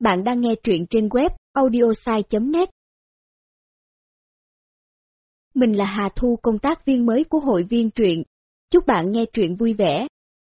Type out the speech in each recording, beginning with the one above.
Bạn đang nghe truyện trên web audiosai.net. Mình là Hà Thu, công tác viên mới của hội viên truyện. Chúc bạn nghe truyện vui vẻ.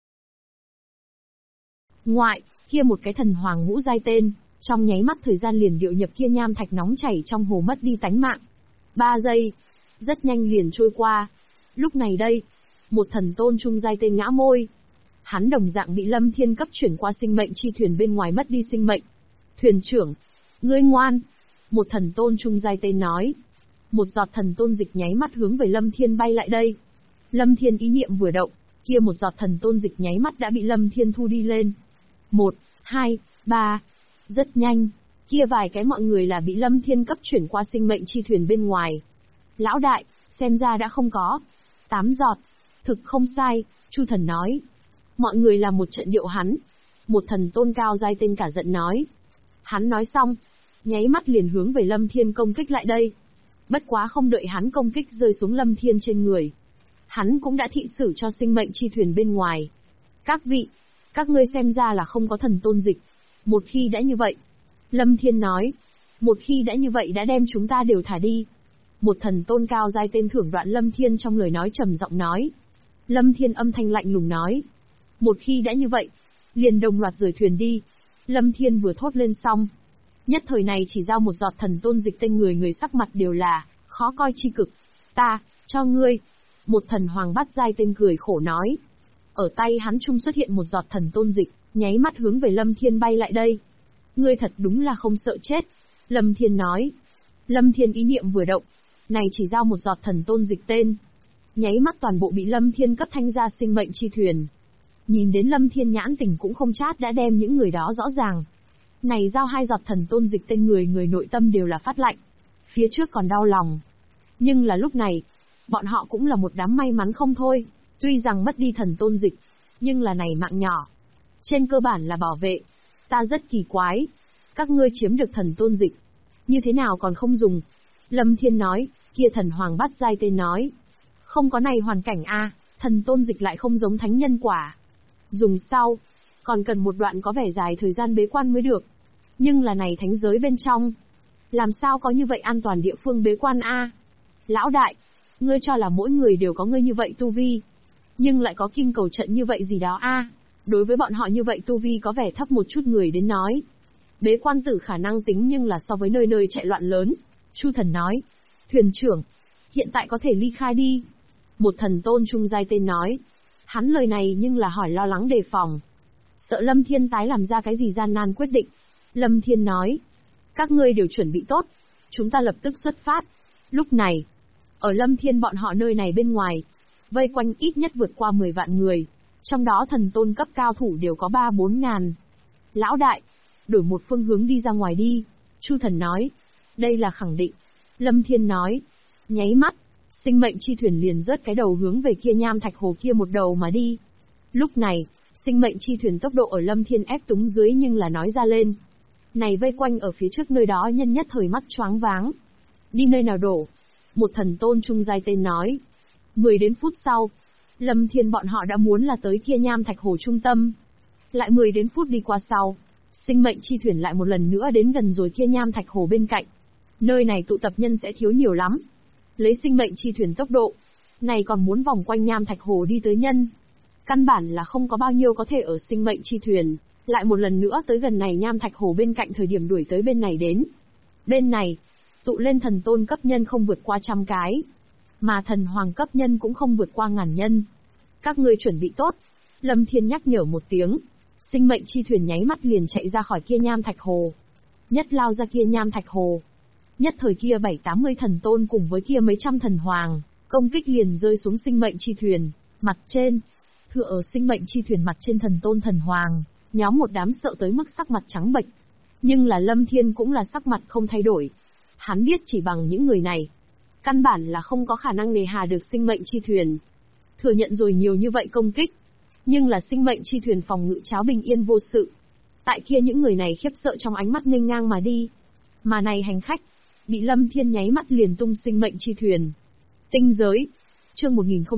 Ngoại, kia một cái thần hoàng ngũ giai tên, trong nháy mắt thời gian liền điệu nhập kia nham thạch nóng chảy trong hồ mất đi tánh mạng. 3 giây, rất nhanh liền trôi qua. Lúc này đây, một thần tôn trung giai tên ngã môi. Hắn đồng dạng bị Lâm Thiên cấp chuyển qua sinh mệnh chi thuyền bên ngoài mất đi sinh mệnh. Thuyền trưởng, ngươi ngoan. Một thần tôn trung giai tên nói. Một giọt thần tôn dịch nháy mắt hướng về Lâm Thiên bay lại đây. Lâm Thiên ý niệm vừa động, kia một giọt thần tôn dịch nháy mắt đã bị Lâm Thiên thu đi lên. 1, 2, 3. Rất nhanh, kia vài cái mọi người là bị Lâm Thiên cấp chuyển qua sinh mệnh chi thuyền bên ngoài. Lão đại, xem ra đã không có 8 giọt. Thực không sai, Chu thần nói. Mọi người làm một trận điệu hắn. Một thần tôn cao giai tên cả giận nói. Hắn nói xong, nháy mắt liền hướng về Lâm Thiên công kích lại đây. Bất quá không đợi hắn công kích rơi xuống Lâm Thiên trên người, hắn cũng đã thị xử cho sinh mệnh chi thuyền bên ngoài. Các vị, các ngươi xem ra là không có thần tôn dịch. Một khi đã như vậy, Lâm Thiên nói, một khi đã như vậy đã đem chúng ta đều thả đi. Một thần tôn cao giai tên thưởng đoạn Lâm Thiên trong lời nói trầm giọng nói. Lâm Thiên âm thanh lạnh lùng nói, một khi đã như vậy, liền đồng loạt rời thuyền đi. Lâm Thiên vừa thốt lên xong, nhất thời này chỉ giao một giọt thần tôn dịch tên người sắc mặt đều là khó coi chi cực. Ta, cho ngươi. Một thần hoàng bát giai tên cười khổ nói. Ở tay hắn trung xuất hiện một giọt thần tôn dịch, nháy mắt hướng về Lâm Thiên bay lại đây. Ngươi thật đúng là không sợ chết. Lâm Thiên nói. Lâm Thiên ý niệm vừa động, này chỉ giao một giọt thần tôn dịch tên, nháy mắt toàn bộ bị Lâm Thiên cấp thanh ra sinh mệnh chi thuyền. Nhìn đến Lâm Thiên nhãn tình cũng không chát đã đem những người đó rõ ràng. Này giao 2 giọt thần tôn dịch tên người nội tâm đều là phát lạnh. Phía trước còn đau lòng. Nhưng là lúc này, bọn họ cũng là một đám may mắn không thôi. Tuy rằng mất đi thần tôn dịch, nhưng là này mạng nhỏ. Trên cơ bản là bảo vệ. Ta rất kỳ quái. Các ngươi chiếm được thần tôn dịch, như thế nào còn không dùng? Lâm Thiên nói, kia thần hoàng bát giai tên nói. Không có này hoàn cảnh a, thần tôn dịch lại không giống thánh nhân quả. Dùng sau, còn cần một đoạn có vẻ dài thời gian bế quan mới được. Nhưng là này thánh giới bên trong, làm sao có như vậy an toàn địa phương bế quan a? Lão đại, ngươi cho là mỗi người đều có ngươi như vậy tu vi, nhưng lại có kim cầu trận như vậy gì đó a? Đối với bọn họ như vậy tu vi có vẻ thấp một chút người đến nói. Bế quan tử khả năng tính nhưng là so với nơi nơi chạy loạn lớn. Chu thần nói. Thuyền trưởng, hiện tại có thể ly khai đi. Một thần tôn trung giai tên nói. Hắn lời này nhưng là hỏi lo lắng đề phòng. Sợ Lâm Thiên tái làm ra cái gì gian nan quyết định. Lâm Thiên nói. Các ngươi đều chuẩn bị tốt. Chúng ta lập tức xuất phát. Lúc này, ở Lâm Thiên bọn họ nơi này bên ngoài, vây quanh ít nhất vượt qua 10 vạn người. Trong đó thần tôn cấp cao thủ đều có 3-4 ngàn. Lão đại, đổi một phương hướng đi ra ngoài đi. Chu thần nói. Đây là khẳng định. Lâm Thiên nói. Nháy mắt, sinh mệnh chi thuyền liền rớt cái đầu hướng về kia nham thạch hồ kia một đầu mà đi. Lúc này, sinh mệnh chi thuyền tốc độ ở Lâm Thiên ép túng dưới nhưng là nói ra lên. Này vây quanh ở phía trước nơi đó nhân nhất thời mắt choáng váng. Đi nơi nào đổ? Một thần tôn trung giai tên nói. 10 đến phút sau, Lâm Thiên bọn họ đã muốn là tới kia nham thạch hồ trung tâm. Lại 10 đến phút đi qua sau, sinh mệnh chi thuyền lại một lần nữa đến gần rồi kia nham thạch hồ bên cạnh. Nơi này tụ tập nhân sẽ thiếu nhiều lắm. Lấy sinh mệnh chi thuyền tốc độ, này còn muốn vòng quanh nham thạch hồ đi tới nhân. Căn bản là không có bao nhiêu có thể ở sinh mệnh chi thuyền, lại một lần nữa tới gần này nham thạch hồ bên cạnh thời điểm đuổi tới bên này đến. Bên này, tụ lên thần tôn cấp nhân không vượt qua 100 cái, mà thần hoàng cấp nhân cũng không vượt qua 1000 nhân. Các ngươi chuẩn bị tốt. Lâm Thiên nhắc nhở một tiếng. Sinh mệnh chi thuyền nháy mắt liền chạy ra khỏi kia nham thạch hồ. Nhất lao ra kia nham thạch hồ. Nhất thời kia 7-80 thần tôn cùng với kia mấy trăm thần hoàng, công kích liền rơi xuống sinh mệnh chi thuyền, mặt trên. Thưa ở sinh mệnh chi thuyền mặt trên thần tôn thần hoàng, nhóm một đám sợ tới mức sắc mặt trắng bệch. Nhưng là Lâm Thiên cũng là sắc mặt không thay đổi. Hắn biết chỉ bằng những người này, căn bản là không có khả năng nề hà được sinh mệnh chi thuyền. Thừa nhận rồi nhiều như vậy công kích, nhưng là sinh mệnh chi thuyền phòng ngự cháo bình yên vô sự. Tại kia những người này khiếp sợ trong ánh mắt nghênh ngang mà đi. Mà này hành khách, bị Lâm Thiên nháy mắt liền tung sinh mệnh chi thuyền. Tinh giới, chương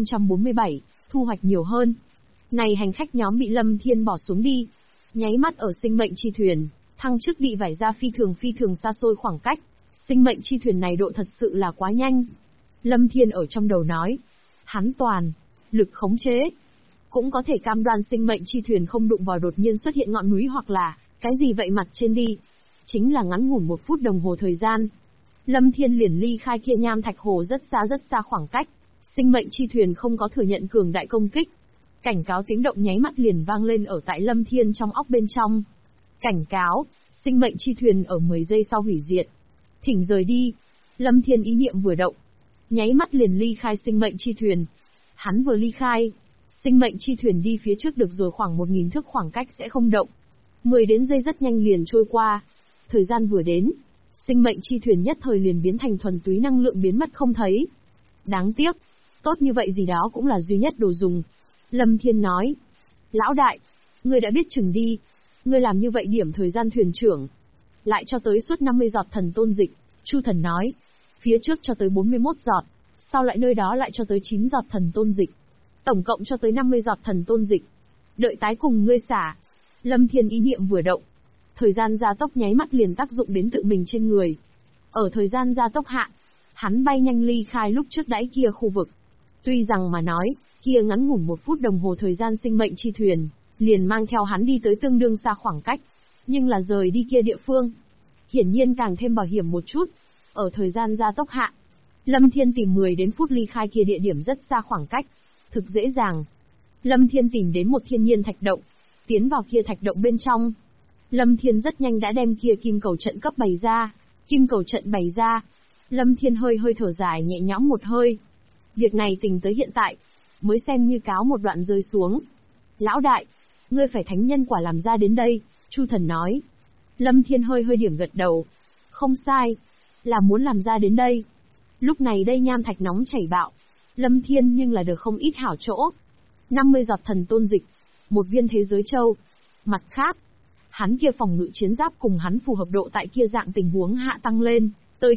1047, thu hoạch nhiều hơn. Này hành khách nhóm bị Lâm Thiên bỏ xuống đi, nháy mắt ở sinh mệnh chi thuyền, Thăng chức bị vải ra phi thường xa xôi khoảng cách. Sinh mệnh chi thuyền này độ thật sự là quá nhanh. Lâm Thiên ở trong đầu nói. Hắn toàn lực khống chế. Cũng có thể cam đoan sinh mệnh chi thuyền không đụng vào đột nhiên xuất hiện ngọn núi hoặc là cái gì vậy mặt trên đi. Chính là ngắn ngủn 1 phút đồng hồ thời gian. Lâm Thiên liền ly khai kia nham thạch hồ rất xa khoảng cách. Sinh mệnh chi thuyền không có thừa nhận cường đại công kích. Cảnh cáo tiếng động nháy mắt liền vang lên ở tại Lâm Thiên trong óc bên trong. Cảnh cáo, sinh mệnh chi thuyền ở 10 giây sau hủy diệt. Thỉnh rời đi. Lâm Thiên ý niệm vừa động, nháy mắt liền ly khai sinh mệnh chi thuyền. Hắn vừa ly khai, sinh mệnh chi thuyền đi phía trước được rồi khoảng 1000 thước khoảng cách sẽ không động. 10 đến giây rất nhanh liền trôi qua. Thời gian vừa đến, sinh mệnh chi thuyền nhất thời liền biến thành thuần túy năng lượng biến mất không thấy. Đáng tiếc, tốt như vậy gì đó cũng là duy nhất đồ dùng. Lâm Thiên nói, lão đại, ngươi đã biết chừng đi, ngươi làm như vậy điểm thời gian thuyền trưởng. Lại cho tới suốt 50 giọt thần tôn dịch, Chu Thần nói, phía trước cho tới 41 giọt, sau lại nơi đó lại cho tới 9 giọt thần tôn dịch. Tổng cộng cho tới 50 giọt thần tôn dịch. Đợi tái cùng ngươi xả. Lâm Thiên ý niệm vừa động, thời gian gia tốc nháy mắt liền tác dụng đến tự mình trên người. Ở thời gian gia tốc hạ, hắn bay nhanh ly khai lúc trước đáy kia khu vực. Tuy rằng mà nói, kia ngắn ngủn 1 phút đồng hồ thời gian sinh mệnh chi thuyền, liền mang theo hắn đi tới tương đương xa khoảng cách. Nhưng là rời đi kia địa phương, hiển nhiên càng thêm bảo hiểm một chút. Ở thời gian gia tốc hạ, Lâm Thiên tìm 10 đến phút ly khai kia địa điểm rất xa khoảng cách. Thực dễ dàng. Lâm Thiên tìm đến một thiên nhiên thạch động, tiến vào kia thạch động bên trong. Lâm Thiên rất nhanh đã đem kia kim cầu trận cấp bày ra. Kim cầu trận bày ra, Lâm Thiên hơi thở dài nhẹ nhõm một hơi. Việc này tình tới hiện tại, mới xem như cáo một đoạn rơi xuống. Lão đại, ngươi phải thánh nhân quả làm ra đến đây, Chu Thần nói. Lâm Thiên hơi điểm gật đầu. Không sai, là muốn làm ra đến đây. Lúc này đây nham thạch nóng chảy bạo. Lâm Thiên nhưng là được không ít hảo chỗ. 50 giọt thần tôn dịch, 1 viên thế giới châu. Mặt khác, hắn kia phòng ngự chiến giáp cùng hắn phù hợp độ tại kia dạng tình huống hạ tăng lên, tới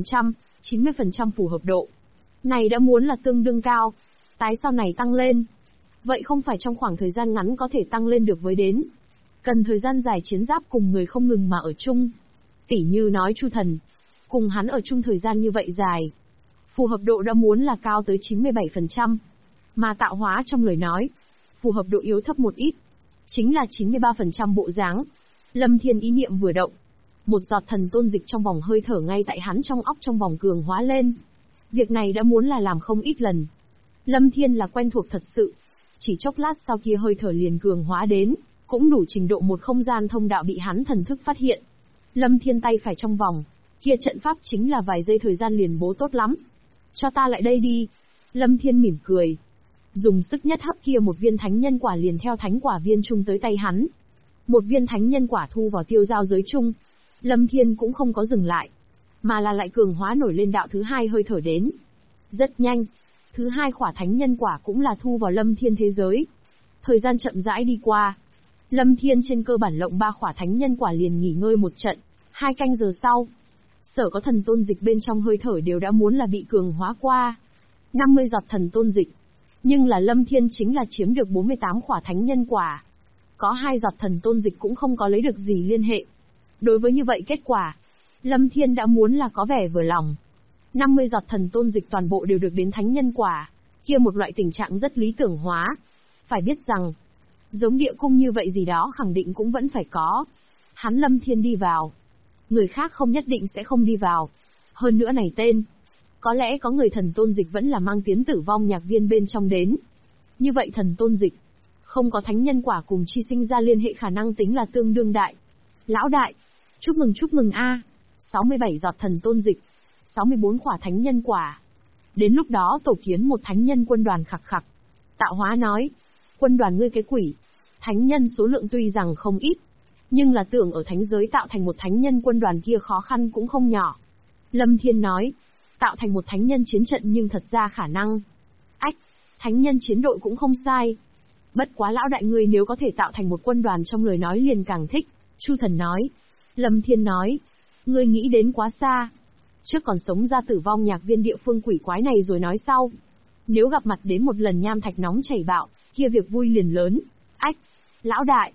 90% phù hợp độ. Này đã muốn là tương đương cao. Tái sau này tăng lên, vậy không phải trong khoảng thời gian ngắn có thể tăng lên được với đến. Cần thời gian dài chiến giáp cùng người không ngừng mà ở chung. Tỉ như nói Chu Thần, cùng hắn ở chung thời gian như vậy dài, phù hợp độ đã muốn là cao tới 97%. Mà tạo hóa trong lời nói, phù hợp độ yếu thấp một ít, chính là 93% bộ dáng. Lâm Thiên ý niệm vừa động, 1 giọt thần tôn dịch trong vòng hơi thở ngay tại hắn trong óc trong vòng cường hóa lên. Việc này đã muốn là làm không ít lần. Lâm Thiên là quen thuộc thật sự. Chỉ chốc lát sau kia hơi thở liền cường hóa đến, cũng đủ trình độ một không gian thông đạo bị hắn thần thức phát hiện. Lâm Thiên tay phải trong vòng, kia trận pháp chính là vài giây thời gian liền bố tốt lắm. Cho ta lại đây đi. Lâm Thiên mỉm cười. Dùng sức nhất hấp kia 1 viên thánh nhân quả liền theo thánh quả viên chung tới tay hắn. 1 viên thánh nhân quả thu vào tiêu giao giới chung. Lâm Thiên cũng không có dừng lại, mà là lại cường hóa nổi lên đạo thứ 2 hơi thở đến. Rất nhanh, thứ 2 khỏa thánh nhân quả cũng là thu vào Lâm Thiên thế giới. Thời gian chậm rãi đi qua. Lâm Thiên trên cơ bản lộng 3 khỏa thánh nhân quả liền nghỉ ngơi một trận. 2 canh giờ sau, sở có thần tôn dịch bên trong hơi thở đều đã muốn là bị cường hóa qua. 50 giọt thần tôn dịch. Nhưng là Lâm Thiên chính là chiếm được 48 khỏa thánh nhân quả. Có 2 giọt thần tôn dịch cũng không có lấy được gì liên hệ. Đối với như vậy kết quả, Lâm Thiên đã muốn là có vẻ vừa lòng. 50 giọt thần tôn dịch toàn bộ đều được đến thánh nhân quả, kia một loại tình trạng rất lý tưởng hóa. Phải biết rằng, giống địa cung như vậy gì đó khẳng định cũng vẫn phải có. Hắn Lâm Thiên đi vào, người khác không nhất định sẽ không đi vào. Hơn nữa này tên, có lẽ có người thần tôn dịch vẫn là mang tiến tử vong nhạc viên bên trong đến. Như vậy thần tôn dịch, không có thánh nhân quả cùng chi sinh ra liên hệ khả năng tính là tương đương đại. Lão đại, chúc mừng a. 67 giọt thần tôn dịch, 64 khỏa thánh nhân quả. Đến lúc đó tổ kiến một thánh nhân quân đoàn khặc khặc. Tạo hóa nói, quân đoàn ngươi cái quỷ. Thánh nhân số lượng tuy rằng không ít, nhưng là tưởng ở thánh giới tạo thành một thánh nhân quân đoàn kia khó khăn cũng không nhỏ. Lâm Thiên nói, tạo thành một thánh nhân chiến trận nhưng thật ra khả năng. Ách, thánh nhân chiến đội cũng không sai. Bất quá lão đại ngươi nếu có thể tạo thành một quân đoàn trong lời nói liền càng thích, Chu Thần nói. Lâm Thiên nói, ngươi nghĩ đến quá xa. Trước còn sống ra tử vong nhạc viên địa phương quỷ quái này rồi nói sau. Nếu gặp mặt đến một lần nham thạch nóng chảy bạo, kia việc vui liền lớn. Ách, lão đại,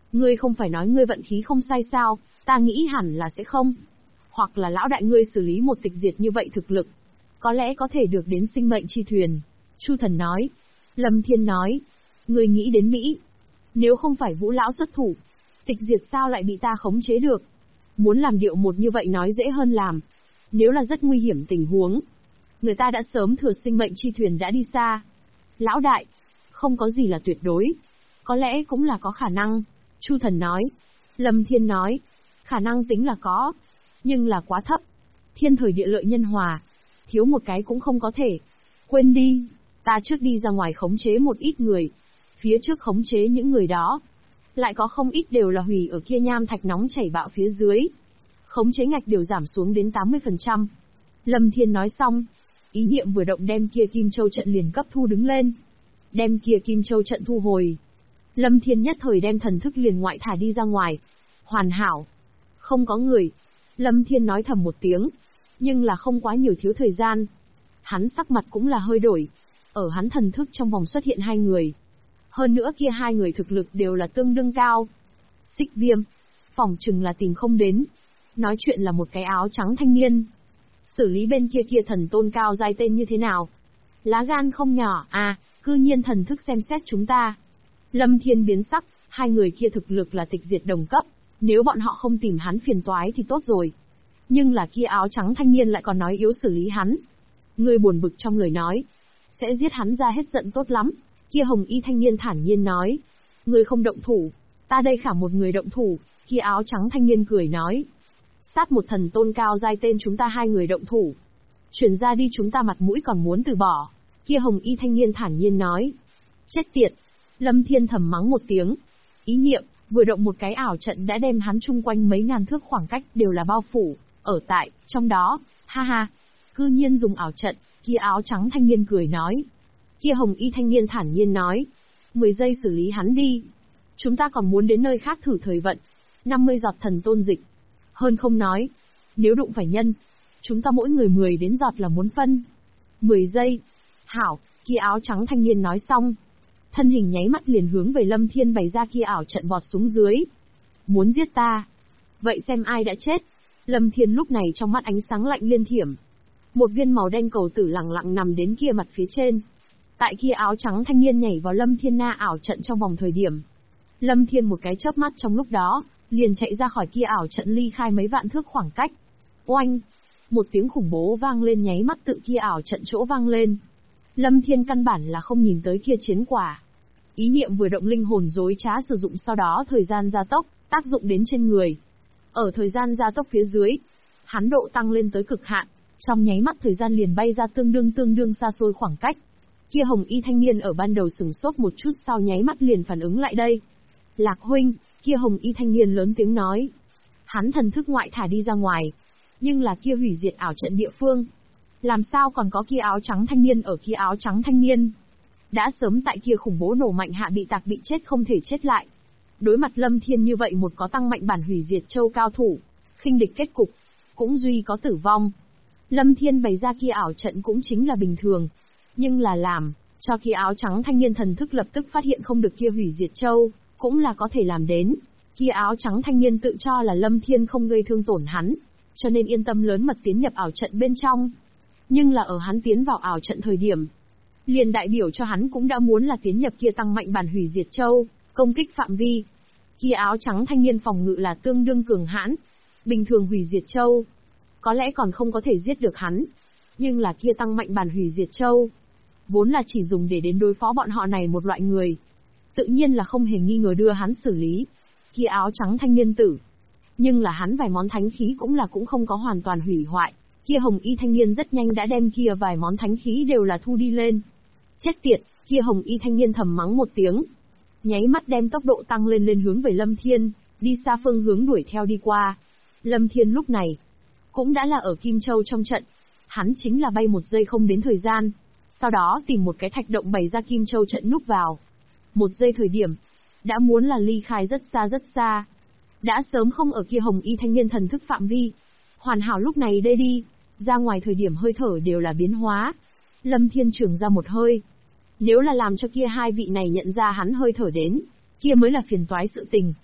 Ngươi không phải nói ngươi vận khí không sai sao, ta nghĩ hẳn là sẽ không. Hoặc là lão đại ngươi xử lý một tịch diệt như vậy thực lực, có lẽ có thể được đến sinh mệnh chi thuyền. Chu Thần nói. Lâm Thiên nói. Ngươi nghĩ đến Mỹ. Nếu không phải Vũ Lão xuất thủ, tịch diệt sao lại bị ta khống chế được? Muốn làm điệu một như vậy nói dễ hơn làm. Nếu là rất nguy hiểm tình huống, người ta đã sớm thừa sinh mệnh chi thuyền đã đi xa. Lão đại, không có gì là tuyệt đối. Có lẽ cũng là có khả năng. Chu Thần nói. Lâm Thiên nói. Khả năng tính là có, nhưng là quá thấp. Thiên thời địa lợi nhân hòa, thiếu một cái cũng không có thể. Quên đi, ta trước đi ra ngoài khống chế một ít người. Phía trước khống chế những người đó, lại có không ít đều là hủy ở kia nham thạch nóng chảy bạo phía dưới. Khống chế ngạch đều giảm xuống đến 80%. Lâm Thiên nói xong, ý niệm vừa động đem kia Kim Châu trận liền cấp thu đứng lên. Đem kia Kim Châu trận thu hồi. Lâm Thiên nhất thời đem thần thức liền ngoại thả đi ra ngoài. Hoàn hảo. Không có người. Lâm Thiên nói thầm một tiếng. Nhưng là không quá nhiều thiếu thời gian. Hắn sắc mặt cũng là hơi đổi. Ở hắn thần thức trong vòng xuất hiện 2 người. Hơn nữa kia 2 người thực lực đều là tương đương cao. Xích Viêm. Phỏng chừng là tìm không đến. Nói chuyện là một cái áo trắng thanh niên. Xử lý bên kia kia thần tôn cao giai tên như thế nào? Lá gan không nhỏ à, cư nhiên thần thức xem xét chúng ta. Lâm Thiên biến sắc, 2 người kia thực lực là tịch diệt đồng cấp. Nếu bọn họ không tìm hắn phiền toái thì tốt rồi. Nhưng là kia áo trắng thanh niên lại còn nói yếu xử lý hắn. Người buồn bực trong lời nói. Sẽ giết hắn ra hết giận tốt lắm. Kia hồng y thanh niên thản nhiên nói. Người không động thủ. Ta đây khả một người động thủ. Kia áo trắng thanh niên cười nói. Sát một thần tôn cao giai tên chúng ta 2 người động thủ. Chuyển ra đi chúng ta mặt mũi còn muốn từ bỏ. Kia hồng y thanh niên thản nhiên nói. Chết tiệt. Lâm Thiên thầm mắng một tiếng. Ý niệm, vừa động một cái ảo trận đã đem hắn chung quanh mấy ngàn thước khoảng cách đều là bao phủ. Ở tại, trong đó, ha ha. Cư nhiên dùng ảo trận, kia áo trắng thanh niên cười nói. Kia hồng y thanh niên thản nhiên nói. 10 giây xử lý hắn đi. Chúng ta còn muốn đến nơi khác thử thời vận. 50 giọt thần tôn dịch. Hơn không nói. Nếu đụng phải nhân, chúng ta mỗi người 10 đến giọt là muốn phân. 10 giây. Hảo, kia áo trắng thanh niên nói xong. Thân hình nháy mắt liền hướng về Lâm Thiên bày ra kia ảo trận vọt xuống dưới. Muốn giết ta. Vậy xem ai đã chết. Lâm Thiên lúc này trong mắt ánh sáng lạnh liên thiểm. Một viên màu đen cầu tử lặng lặng nằm đến kia mặt phía trên. Tại kia áo trắng thanh niên nhảy vào Lâm Thiên na ảo trận trong vòng thời điểm. Lâm Thiên một cái chớp mắt trong lúc đó, liền chạy ra khỏi kia ảo trận ly khai mấy vạn thước khoảng cách. Oanh! Một tiếng khủng bố vang lên nháy mắt tự kia ảo trận chỗ vang lên. Lâm Thiên căn bản là không nhìn tới kia chiến quả. Ý niệm vừa động linh hồn dối trá sử dụng sau đó thời gian gia tốc, tác dụng đến trên người. Ở thời gian gia tốc phía dưới, hắn độ tăng lên tới cực hạn, trong nháy mắt thời gian liền bay ra tương đương xa xôi khoảng cách. Kia hồng y thanh niên ở ban đầu sửng sốt một chút sau nháy mắt liền phản ứng lại đây. Lạc huynh, kia hồng y thanh niên lớn tiếng nói. Hắn thần thức ngoại thả đi ra ngoài, nhưng là kia hủy diệt ảo trận địa phương. Làm sao còn có kia áo trắng thanh niên ở kia áo trắng thanh niên? Đã sớm tại kia khủng bố nổ mạnh hạ bị tạc bị chết không thể chết lại. Đối mặt Lâm Thiên như vậy một có tăng mạnh bản hủy diệt châu cao thủ, khinh địch kết cục, cũng duy có tử vong. Lâm Thiên bày ra kia ảo trận cũng chính là bình thường, nhưng là làm cho kia áo trắng thanh niên thần thức lập tức phát hiện không được kia hủy diệt châu, cũng là có thể làm đến. Kia áo trắng thanh niên tự cho là Lâm Thiên không gây thương tổn hắn, cho nên yên tâm lớn mật tiến nhập ảo trận bên trong. Nhưng là ở hắn tiến vào ảo trận thời điểm, liền đại biểu cho hắn cũng đã muốn là tiến nhập kia tăng mạnh bản hủy diệt châu, công kích phạm vi. Kia áo trắng thanh niên phòng ngự là tương đương cường hãn, bình thường hủy diệt châu, có lẽ còn không có thể giết được hắn. Nhưng là kia tăng mạnh bản hủy diệt châu, vốn là chỉ dùng để đến đối phó bọn họ này một loại người. Tự nhiên là không hề nghi ngờ đưa hắn xử lý. Kia áo trắng thanh niên tử. Nhưng là hắn vài món thánh khí cũng không có hoàn toàn hủy hoại. Kia hồng y thanh niên rất nhanh đã đem kia vài món thánh khí đều là thu đi lên. Chết tiệt, kia hồng y thanh niên thầm mắng một tiếng. Nháy mắt đem tốc độ tăng lên hướng về Lâm Thiên, đi xa phương hướng đuổi theo đi qua. Lâm Thiên lúc này, cũng đã là ở Kim Châu trong trận. Hắn chính là bay 1 giây không đến thời gian. Sau đó tìm một cái thạch động bày ra Kim Châu trận núp vào. 1 giây thời điểm, đã muốn là ly khai rất xa. Đã sớm không ở kia hồng y thanh niên thần thức phạm vi. Hoàn hảo lúc này đây đi, ra ngoài thời điểm hơi thở đều là biến hóa. Lâm Thiên trưởng ra một hơi. Nếu là làm cho kia 2 vị này nhận ra hắn hơi thở đến, kia mới là phiền toái sự tình.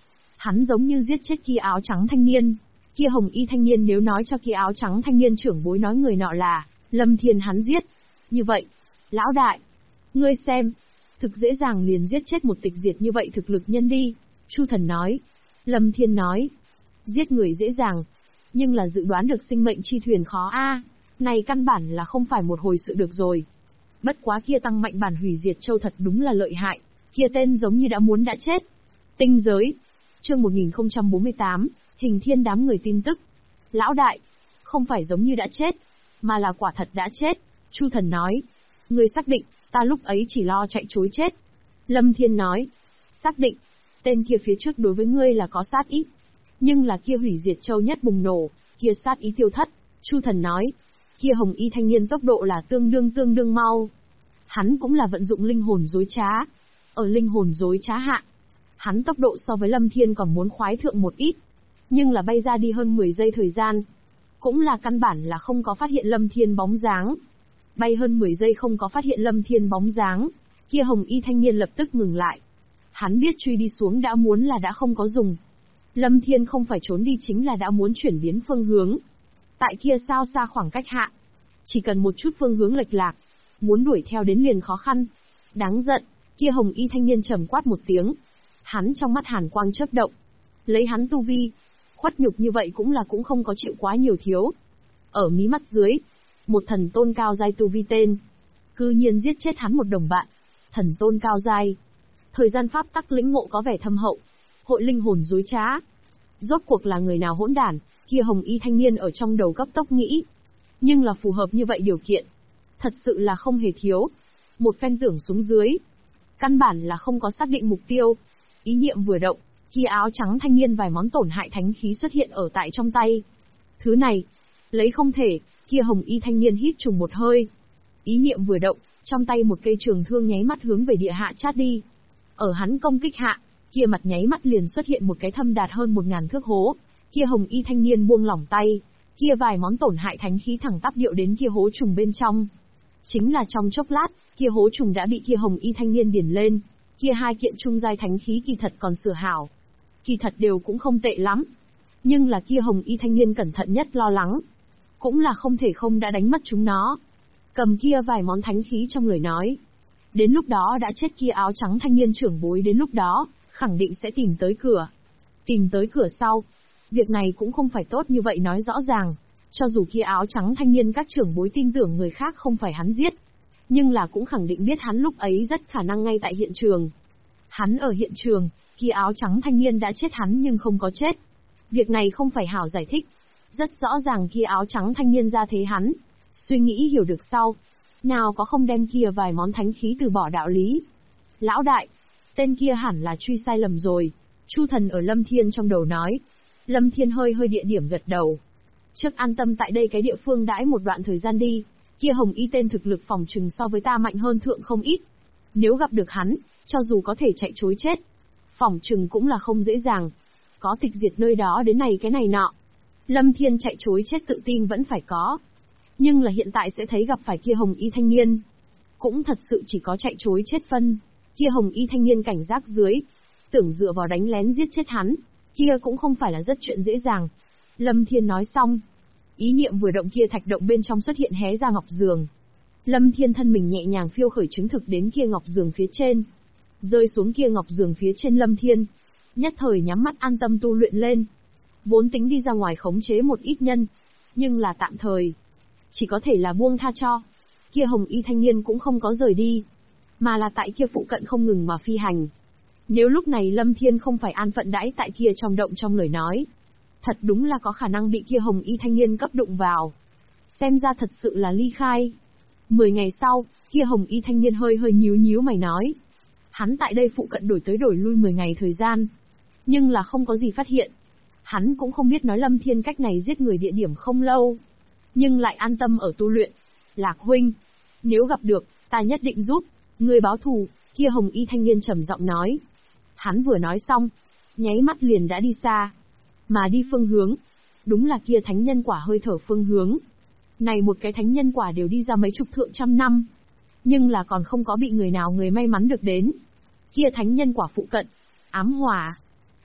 Hắn giống như giết chết kia áo trắng thanh niên. Kia hồng y thanh niên nếu nói cho kia áo trắng thanh niên trưởng bối nói người nọ là Lâm Thiên hắn giết. Như vậy, lão đại, ngươi xem, thực dễ dàng liền giết chết một tịch diệt như vậy thực lực nhân đi. Chu Thần nói. Lâm Thiên nói. Giết người dễ dàng, nhưng là dự đoán được sinh mệnh chi thuyền khó a. Này căn bản là không phải một hồi sự được rồi. Bất quá kia tăng mạnh bản hủy diệt châu thật đúng là lợi hại, kia tên giống như đã muốn đã chết. Tinh giới. Chương 1048, Hình Thiên đám người tin tức. Lão đại, không phải giống như đã chết, mà là quả thật đã chết. Chu Thần nói. Ngươi xác định, ta lúc ấy chỉ lo chạy trối chết. Lâm Thiên nói. Xác định, tên kia phía trước đối với ngươi là có sát ý. Nhưng là kia hủy diệt châu nhất bùng nổ, kia sát ý tiêu thất. Chu Thần nói. Kia hồng y thanh niên tốc độ là tương đương mau. Hắn cũng là vận dụng linh hồn dối trá. Ở linh hồn dối trá hạ, hắn tốc độ so với Lâm Thiên còn muốn khoái thượng một ít. Nhưng là bay ra đi hơn 10 giây thời gian. Cũng là căn bản là không có phát hiện Lâm Thiên bóng dáng. Bay hơn 10 giây không có phát hiện Lâm Thiên bóng dáng. Kia hồng y thanh niên lập tức ngừng lại. Hắn biết truy đi xuống đã muốn là đã không có dùng. Lâm Thiên không phải trốn đi chính là đã muốn chuyển biến phương hướng. Tại kia sao xa khoảng cách hạ. Chỉ cần một chút phương hướng lệch lạc, muốn đuổi theo đến liền khó khăn. Đáng giận, kia hồng y thanh niên trầm quát một tiếng. Hắn trong mắt hàn quang chớp động. Lấy hắn tu vi, khuất nhục như vậy cũng không có chịu quá nhiều thiếu. Ở mí mắt dưới, một thần tôn cao giai tu vi tên. Cư nhiên giết chết hắn một đồng bạn. Thần tôn cao giai. Thời gian pháp tắc lĩnh ngộ có vẻ thâm hậu. Hội linh hồn dối trá. Rốt cuộc là người nào hỗn đản, kia hồng y thanh niên ở trong đầu cấp tốc nghĩ. Nhưng là phù hợp như vậy điều kiện. Thật sự là không hề thiếu. Một phen tưởng xuống dưới. Căn bản là không có xác định mục tiêu. Ý niệm vừa động, kia áo trắng thanh niên vài món tổn hại thánh khí xuất hiện ở tại trong tay. Thứ này, lấy không thể, kia hồng y thanh niên hít trùng một hơi. Ý niệm vừa động, trong tay một cây trường thương nháy mắt hướng về địa hạ chát đi. Ở hắn công kích hạ, kia mặt nháy mắt liền xuất hiện một cái thâm đạt hơn 1000 thước hố. Kia hồng y thanh niên buông lỏng tay, kia vài món tổn hại thánh khí thẳng tắp điệu đến kia hố trùng bên trong. Chính là trong chốc lát, kia hố trùng đã bị kia hồng y thanh niên điền lên. Kia hai kiện trung giai thánh khí kỳ thật còn sửa hảo. Kỳ thật đều cũng không tệ lắm. Nhưng là kia hồng y thanh niên cẩn thận nhất lo lắng. Cũng là không thể không đã đánh mất chúng nó. Cầm kia vài món thánh khí trong lời nói. Đến lúc đó đã chết kia áo trắng thanh niên trưởng bối đến lúc đó, khẳng định sẽ tìm tới cửa. Tìm tới cửa sau. Việc này cũng không phải tốt như vậy nói rõ ràng. Cho dù kia áo trắng thanh niên các trưởng bối tin tưởng người khác không phải hắn giết. Nhưng là cũng khẳng định biết hắn lúc ấy rất khả năng ngay tại hiện trường. Hắn ở hiện trường, kia áo trắng thanh niên đã chết hắn nhưng không có chết. Việc này không phải hảo giải thích. Rất rõ ràng kia áo trắng thanh niên ra thế hắn. Suy nghĩ hiểu được sau. Nào có không đem kia vài món thánh khí từ bỏ đạo lý. Lão đại, tên kia hẳn là truy sai lầm rồi. Chu Thần ở Lâm Thiên trong đầu nói. Lâm Thiên hơi địa điểm gật đầu. Trước an tâm tại đây cái địa phương đãi một đoạn thời gian đi. Kia hồng y tên thực lực phòng trừng so với ta mạnh hơn thượng không ít. Nếu gặp được hắn, cho dù có thể chạy trối chết, phòng trừng cũng là không dễ dàng. Có tịch diệt nơi đó đến này cái này nọ. Lâm Thiên chạy trối chết tự tin vẫn phải có. Nhưng là hiện tại sẽ thấy gặp phải kia hồng y thanh niên. Cũng thật sự chỉ có chạy trối chết phân. Kia hồng y thanh niên cảnh giác dưới. Tưởng dựa vào đánh lén giết chết hắn. Kia cũng không phải là rất chuyện dễ dàng. Lâm Thiên nói xong. Ý niệm vừa động kia thạch động bên trong xuất hiện hé ra ngọc giường. Lâm Thiên thân mình nhẹ nhàng phiêu khởi chứng thực đến kia ngọc giường phía trên. Rơi xuống kia ngọc giường phía trên Lâm Thiên. Nhất thời nhắm mắt an tâm tu luyện lên. Vốn tính đi ra ngoài khống chế một ít nhân. Nhưng là tạm thời. Chỉ có thể là buông tha cho. Kia hồng y thanh niên cũng không có rời đi. Mà là tại kia phụ cận không ngừng mà phi hành. Nếu lúc này Lâm Thiên không phải an phận đãi tại kia trong động trong lời nói. Thật đúng là có khả năng bị kia hồng y thanh niên cấp đụng vào. Xem ra thật sự là ly khai. 10 ngày sau, kia hồng y thanh niên hơi nhíu mày nói. Hắn tại đây phụ cận đổi tới đổi lui 10 ngày thời gian. Nhưng là không có gì phát hiện. Hắn cũng không biết nói Lâm Thiên cách này giết người địa điểm không lâu. Nhưng lại an tâm ở tu luyện. Lạc huynh, nếu gặp được, ta nhất định giúp, người báo thù, kia hồng y thanh niên trầm giọng nói. Hắn vừa nói xong, nháy mắt liền đã đi xa. Mà đi phương hướng, đúng là kia thánh nhân quả hơi thở phương hướng. Này một cái thánh nhân quả đều đi ra mấy chục thượng trăm năm. Nhưng là còn không có bị người nào người may mắn được đến. Kia thánh nhân quả phụ cận, ám hỏa.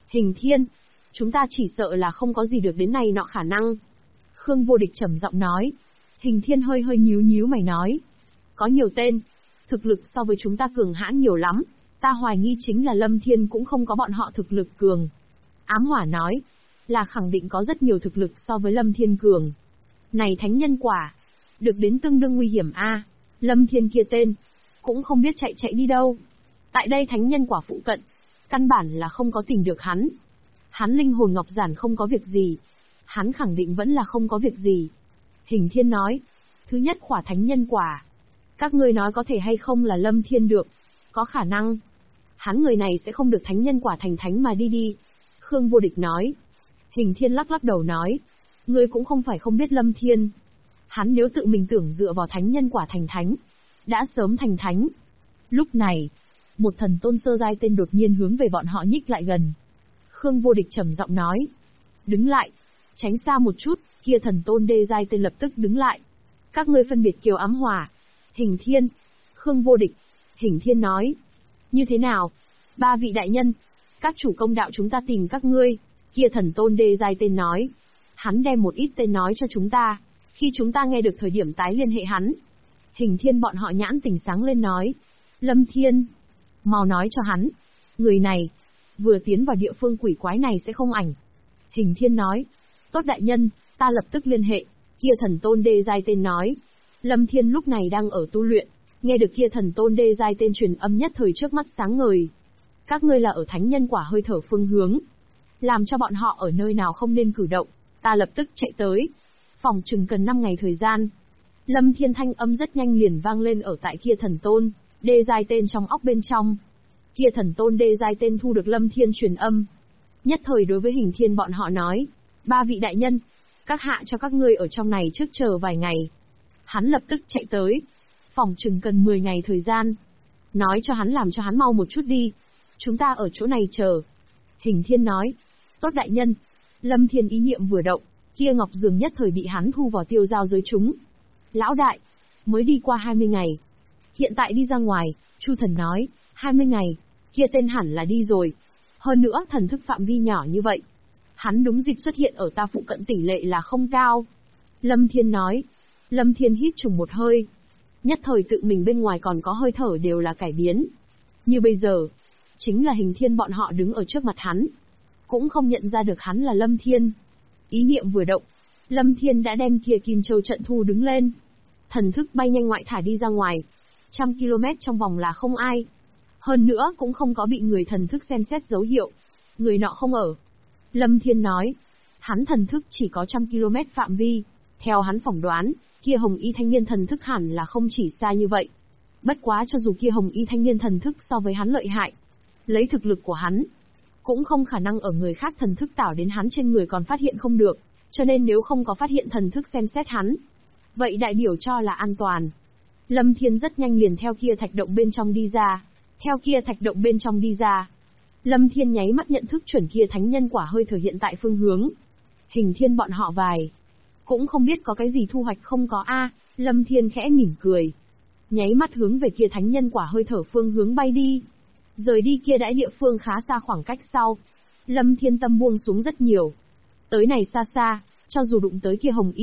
Hình Thiên, chúng ta chỉ sợ là không có gì được đến này nọ khả năng. Khương Vô Địch trầm giọng nói. Hình Thiên hơi hơi nhíu mày nói. Có nhiều tên, thực lực so với chúng ta cường hãn nhiều lắm, ta hoài nghi chính là Lâm Thiên cũng không có bọn họ thực lực cường. Ám Hỏa nói, là khẳng định có rất nhiều thực lực so với Lâm Thiên cường. Này thánh nhân quả, được đến tương đương nguy hiểm a. Lâm Thiên kia tên, cũng không biết chạy đi đâu. Tại đây thánh nhân quả phụ cận, căn bản là không có tìm được hắn. Hắn linh hồn ngọc giản không có việc gì. Hắn khẳng định vẫn là không có việc gì. Hình Thiên nói, thứ nhất khỏa thánh nhân quả. Các ngươi nói có thể hay không là Lâm Thiên được? Có khả năng. Hắn người này sẽ không được thánh nhân quả thành thánh mà đi. Khương Vô Địch nói. Hình Thiên lắc đầu nói. Ngươi cũng không phải không biết Lâm Thiên. Hắn nếu tự mình tưởng dựa vào thánh nhân quả thành thánh, đã sớm thành thánh. Lúc này, một thần tôn sơ giai tên đột nhiên hướng về bọn họ nhích lại gần. Khương Vô Địch trầm giọng nói. Đứng lại, tránh xa một chút, kia thần tôn đê giai tên lập tức đứng lại. Các ngươi phân biệt Kiều Ám Hỏa, Hình Thiên, Khương Vô Địch. Hình Thiên nói. Như thế nào? Ba vị đại nhân, các chủ công đạo chúng ta tìm các ngươi. Kia thần tôn đê giai tên nói. Hắn đem một ít tên nói cho chúng ta, khi chúng ta nghe được thời điểm tái liên hệ hắn. Hình Thiên bọn họ nhãn tỉnh sáng lên nói. Lâm Thiên, mau nói cho hắn, người này, vừa tiến vào địa phương quỷ quái này sẽ không ảnh. Hình Thiên nói. Tốt đại nhân, ta lập tức liên hệ. Kia thần tôn đê giai tên nói. Lâm Thiên lúc này đang ở tu luyện, nghe được kia thần tôn đê giai tên truyền âm nhất thời trước mắt sáng ngời. Các ngươi là ở thánh nhân quả hơi thở phương hướng, làm cho bọn họ ở nơi nào không nên cử động, ta lập tức chạy tới. Phòng chừng cần 5 ngày thời gian. Lâm Thiên thanh âm rất nhanh liền vang lên ở tại kia thần tôn đê giai tên trong óc bên trong. Kia thần tôn đê giai tên thu được Lâm Thiên truyền âm, nhất thời đối với Hình Thiên bọn họ nói. Ba vị đại nhân, các hạ cho các ngươi ở trong này trước chờ vài ngày. Hắn lập tức chạy tới. Phòng chừng cần 10 ngày thời gian. Nói cho hắn làm cho hắn mau một chút đi. Chúng ta ở chỗ này chờ. Hình Thiên nói. Tốt đại nhân. Lâm Thiên ý niệm vừa động, kia ngọc dường nhất thời bị hắn thu vào tiêu giao giới chúng. Lão đại, mới đi qua 20 ngày. Hiện tại đi ra ngoài, Chu Thần nói, 20 ngày, kia tên hẳn là đi rồi. Hơn nữa thần thức phạm vi nhỏ như vậy. Hắn đúng dịp xuất hiện ở ta phụ cận tỷ lệ là không cao. Lâm Thiên nói. Lâm Thiên hít trùng một hơi. Nhất thời tự mình bên ngoài còn có hơi thở đều là cải biến. Như bây giờ, chính là Hình Thiên bọn họ đứng ở trước mặt hắn, cũng không nhận ra được hắn là Lâm Thiên. Ý niệm vừa động, Lâm Thiên đã đem kia Kim Châu trận thu đứng lên. Thần thức bay nhanh ngoại thả đi ra ngoài. 100 km trong vòng là không ai. Hơn nữa cũng không có bị người thần thức xem xét dấu hiệu. Người nọ không ở. Lâm Thiên nói. Hắn thần thức chỉ có 100 km phạm vi. Theo hắn phỏng đoán, kia hồng y thanh niên thần thức hẳn là không chỉ xa như vậy. Bất quá cho dù kia hồng y thanh niên thần thức so với hắn lợi hại, lấy thực lực của hắn, cũng không khả năng ở người khác thần thức tảo đến hắn trên người còn phát hiện không được. Cho nên nếu không có phát hiện thần thức xem xét hắn, vậy đại biểu cho là an toàn. Lâm Thiên rất nhanh liền theo kia thạch động bên trong đi ra. Theo kia thạch động bên trong đi ra, Lâm Thiên nháy mắt nhận thức chuẩn kia thánh nhân quả hơi thở hiện tại phương hướng. Hình Thiên bọn họ vài cũng không biết có cái gì thu hoạch không có a. Lâm Thiên khẽ mỉm cười, nháy mắt hướng về kia thánh nhân quả hơi thở phương hướng bay đi. Rời đi kia đãi địa phương khá xa khoảng cách sau, Lâm Thiên tâm buông xuống rất nhiều. Tới này xa xa, cho dù đụng tới kia hồng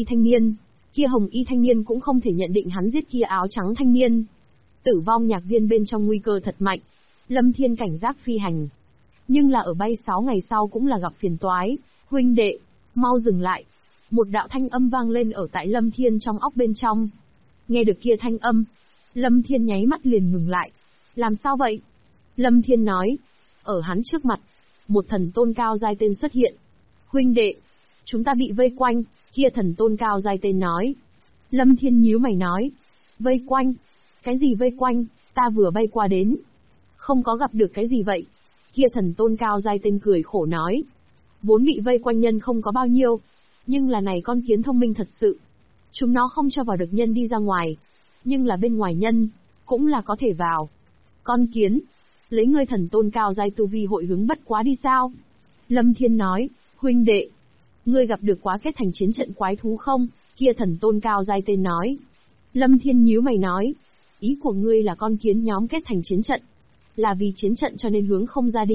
y thanh niên cũng không thể nhận định hắn giết kia áo trắng thanh niên. Tử vong nhạc viên bên trong nguy cơ thật mạnh. Lâm Thiên cảnh giác phi hành. Nhưng là ở bay 6 ngày sau cũng là gặp phiền toái. Huynh đệ, mau dừng lại. Một đạo thanh âm vang lên ở tại Lâm Thiên trong óc bên trong. Nghe được kia thanh âm, Lâm Thiên nháy mắt liền ngừng lại. Làm sao vậy? Lâm Thiên nói. Ở hắn trước mặt, một thần tôn cao giai tên xuất hiện. Huynh đệ, chúng ta bị vây quanh. Kia thần tôn cao giai tên nói. Lâm Thiên nhíu mày nói. Vây quanh? Cái gì vây quanh? Ta vừa bay qua đến, không có gặp được cái gì vậy? Kia thần tôn cao giai tên cười khổ nói. Vốn bị vây quanh nhân không có bao nhiêu, nhưng là này con kiến thông minh thật sự. Chúng nó không cho vào được nhân đi ra ngoài, nhưng là bên ngoài nhân, cũng là có thể vào. Con kiến, lấy ngươi thần tôn cao giai tu vi hội hướng bất quá đi sao? Lâm Thiên nói, huynh đệ, ngươi gặp được quá kết thành chiến trận quái thú không? Kia thần tôn cao giai tên nói. Lâm Thiên nhíu mày nói, ý của ngươi là con kiến nhóm kết thành chiến trận, là vì chiến trận cho nên hướng không ra đi.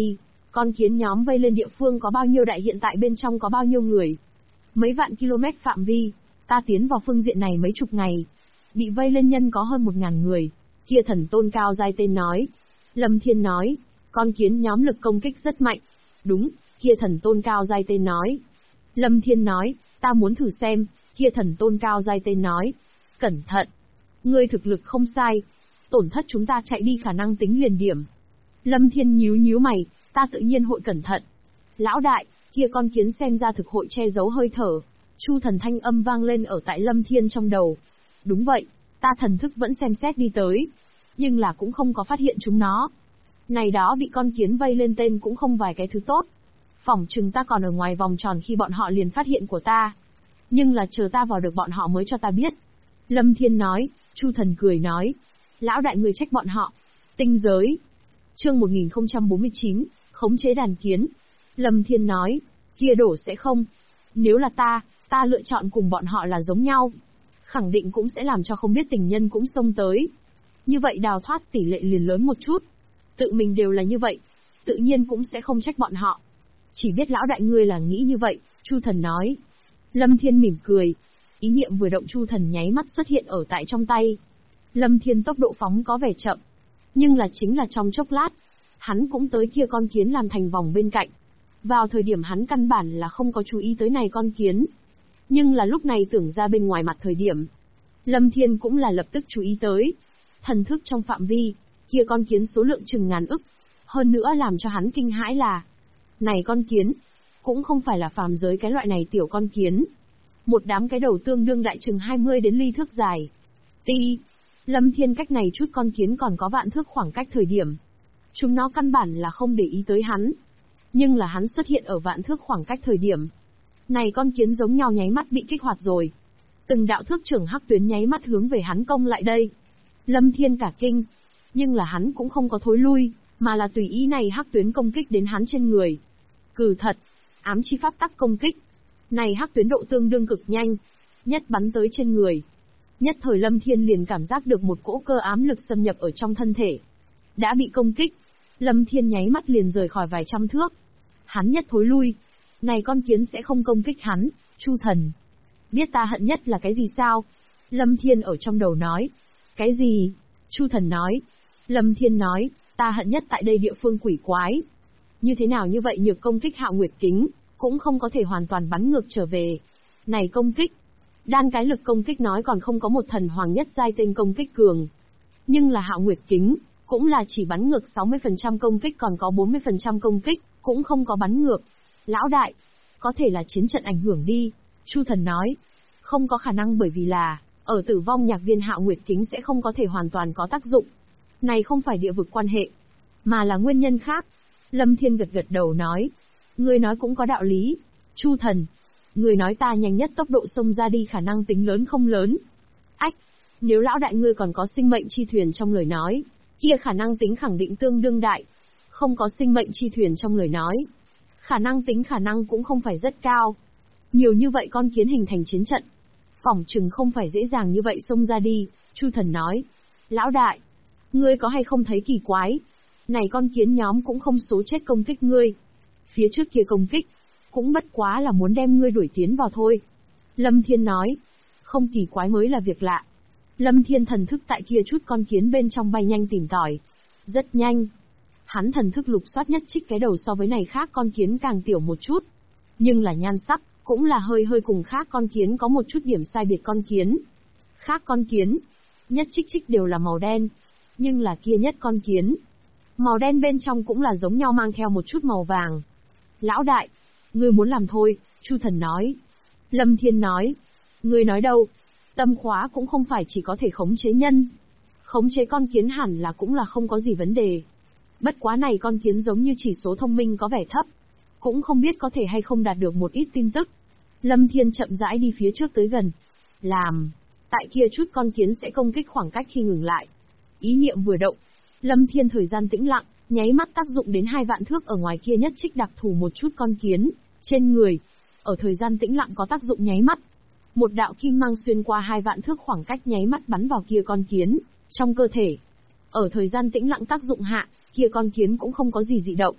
Con kiến nhóm vây lên địa phương có bao nhiêu đại hiện tại bên trong có bao nhiêu người. Mấy vạn km phạm vi, ta tiến vào phương diện này mấy chục ngày. Bị vây lên nhân có hơn 1000 người. Kia thần tôn cao giai tên nói. Lâm Thiên nói, con kiến nhóm lực công kích rất mạnh. Đúng, kia thần tôn cao giai tên nói. Lâm Thiên nói, ta muốn thử xem, kia thần tôn cao giai tên nói. Cẩn thận, ngươi thực lực không sai. Tổn thất chúng ta chạy đi khả năng tính liền điểm. Lâm Thiên nhíu mày, ta tự nhiên hội cẩn thận. Lão đại, kia con kiến xem ra thực hội che giấu hơi thở. Chu thần thanh âm vang lên ở tại Lâm Thiên trong đầu. Đúng vậy, ta thần thức vẫn xem xét đi tới. Nhưng là cũng không có phát hiện chúng nó. Này đó bị con kiến vây lên tên cũng không vài cái thứ tốt. Phỏng chừng ta còn ở ngoài vòng tròn khi bọn họ liền phát hiện của ta. Nhưng là chờ ta vào được bọn họ mới cho ta biết. Lâm Thiên nói, Chu thần cười nói. Lão đại người trách bọn họ. Tinh giới. Chương 1049, khống chế đàn kiến. Lâm Thiên nói, kia đổ sẽ không. Nếu là ta lựa chọn cùng bọn họ là giống nhau. Khẳng định cũng sẽ làm cho không biết tình nhân cũng xông tới. Như vậy đào thoát tỷ lệ liền lớn một chút. Tự mình đều là như vậy. Tự nhiên cũng sẽ không trách bọn họ. Chỉ biết lão đại ngươi là nghĩ như vậy, Chu thần nói. Lâm Thiên mỉm cười. Ý niệm vừa động Chu thần nháy mắt xuất hiện ở tại trong tay. Lâm Thiên tốc độ phóng có vẻ chậm. Nhưng là chính là trong chốc lát. Hắn cũng tới kia con kiến làm thành vòng bên cạnh. Vào thời điểm hắn căn bản là không có chú ý tới này con kiến. Nhưng là lúc này tưởng ra bên ngoài mặt thời điểm. Lâm Thiên cũng là lập tức chú ý tới. Thần thức trong phạm vi, kia con kiến số lượng chừng ngàn ức. Hơn nữa làm cho hắn kinh hãi là, này con kiến, cũng không phải là phàm giới cái loại này tiểu con kiến. Một đám cái đầu tương đương đại chừng 20 đến ly thước dài. Lâm Thiên cách này chút con kiến còn có vạn thước khoảng cách thời điểm. Chúng nó căn bản là không để ý tới hắn. Nhưng là hắn xuất hiện ở vạn thước khoảng cách thời điểm. Này con kiến giống nhau nháy mắt bị kích hoạt rồi. Từng đạo thước trưởng hắc tuyến nháy mắt hướng về hắn công lại đây. Lâm Thiên cả kinh. Nhưng là hắn cũng không có thối lui, mà là tùy ý này hắc tuyến công kích đến hắn trên người. Cừ thật, ám chi pháp tắc công kích. Này hắc tuyến độ tương đương cực nhanh. Nhất bắn tới trên người. Nhất thời Lâm Thiên liền cảm giác được một cỗ cơ ám lực xâm nhập ở trong thân thể. Đã bị công kích. Lâm Thiên nháy mắt liền rời khỏi vài trăm thước. Hắn nhất thối lui. Này con kiến sẽ không công kích hắn, Chu thần. Biết ta hận nhất là cái gì sao? Lâm Thiên ở trong đầu nói. Cái gì? Chu thần nói. Lâm Thiên nói, ta hận nhất tại đây địa phương quỷ quái. Như thế nào như vậy nhược công kích Hạo Nguyệt Kính, cũng không có thể hoàn toàn bắn ngược trở về. Này công kích. Đan cái lực công kích nói còn không có một thần hoàng nhất giai tên công kích cường. Nhưng là Hạo Nguyệt Kính, cũng là chỉ bắn ngược 60% công kích còn có 40% công kích, cũng không có bắn ngược. Lão đại, có thể là chiến trận ảnh hưởng đi, Chu thần nói. Không có khả năng bởi vì là, ở Tử Vong Nhạc Viên Hạo Nguyệt Kính sẽ không có thể hoàn toàn có tác dụng. Này không phải địa vực quan hệ, mà là nguyên nhân khác. Lâm Thiên gật gật đầu nói. Ngươi nói cũng có đạo lý. Chu thần, ngươi nói ta nhanh nhất tốc độ xông ra đi khả năng tính lớn không lớn. Ách, nếu lão đại ngươi còn có sinh mệnh chi thuyền trong lời nói, kia khả năng tính khẳng định tương đương đại. Không có sinh mệnh chi thuyền trong lời nói, khả năng cũng không phải rất cao. Nhiều như vậy con kiến hình thành chiến trận, phỏng chừng không phải dễ dàng như vậy xông ra đi, Chu thần nói. Lão đại, ngươi có hay không thấy kỳ quái? Này con kiến nhóm cũng không số chết công kích ngươi. Phía trước kia công kích, cũng bất quá là muốn đem ngươi đuổi tiến vào thôi. Lâm Thiên nói. Không kỳ quái mới là việc lạ. Lâm Thiên thần thức tại kia chút con kiến bên trong bay nhanh tìm tòi. Rất nhanh. Hắn thần thức lục soát nhất trích cái đầu so với này khác con kiến càng tiểu một chút. Nhưng là nhan sắc, cũng là hơi cùng khác con kiến có một chút điểm sai biệt con kiến. Khác con kiến, nhất trích đều là màu đen. Nhưng là kia nhất con kiến, màu đen bên trong cũng là giống nhau mang theo một chút màu vàng. Lão đại, ngươi muốn làm thôi, Chu thần nói. Lâm Thiên nói. Ngươi nói đâu? Tâm khóa cũng không phải chỉ có thể khống chế nhân. Khống chế con kiến hẳn là cũng là không có gì vấn đề. Bất quá này con kiến giống như chỉ số thông minh có vẻ thấp. Cũng không biết có thể hay không đạt được một ít tin tức. Lâm Thiên chậm rãi đi phía trước tới gần. Làm. Tại kia chút con kiến sẽ công kích khoảng cách khi ngừng lại. Ý niệm vừa động. Lâm Thiên thời gian tĩnh lặng, nháy mắt tác dụng đến 2 vạn thước ở ngoài kia nhất trích đặc thù một chút con kiến. Trên người. Ở thời gian tĩnh lặng có tác dụng nháy mắt. Một đạo kim mang xuyên qua 2 vạn thước khoảng cách nháy mắt bắn vào kia con kiến. Trong cơ thể. Ở thời gian tĩnh lặng tác dụng hạ, kia con kiến cũng không có gì dị động.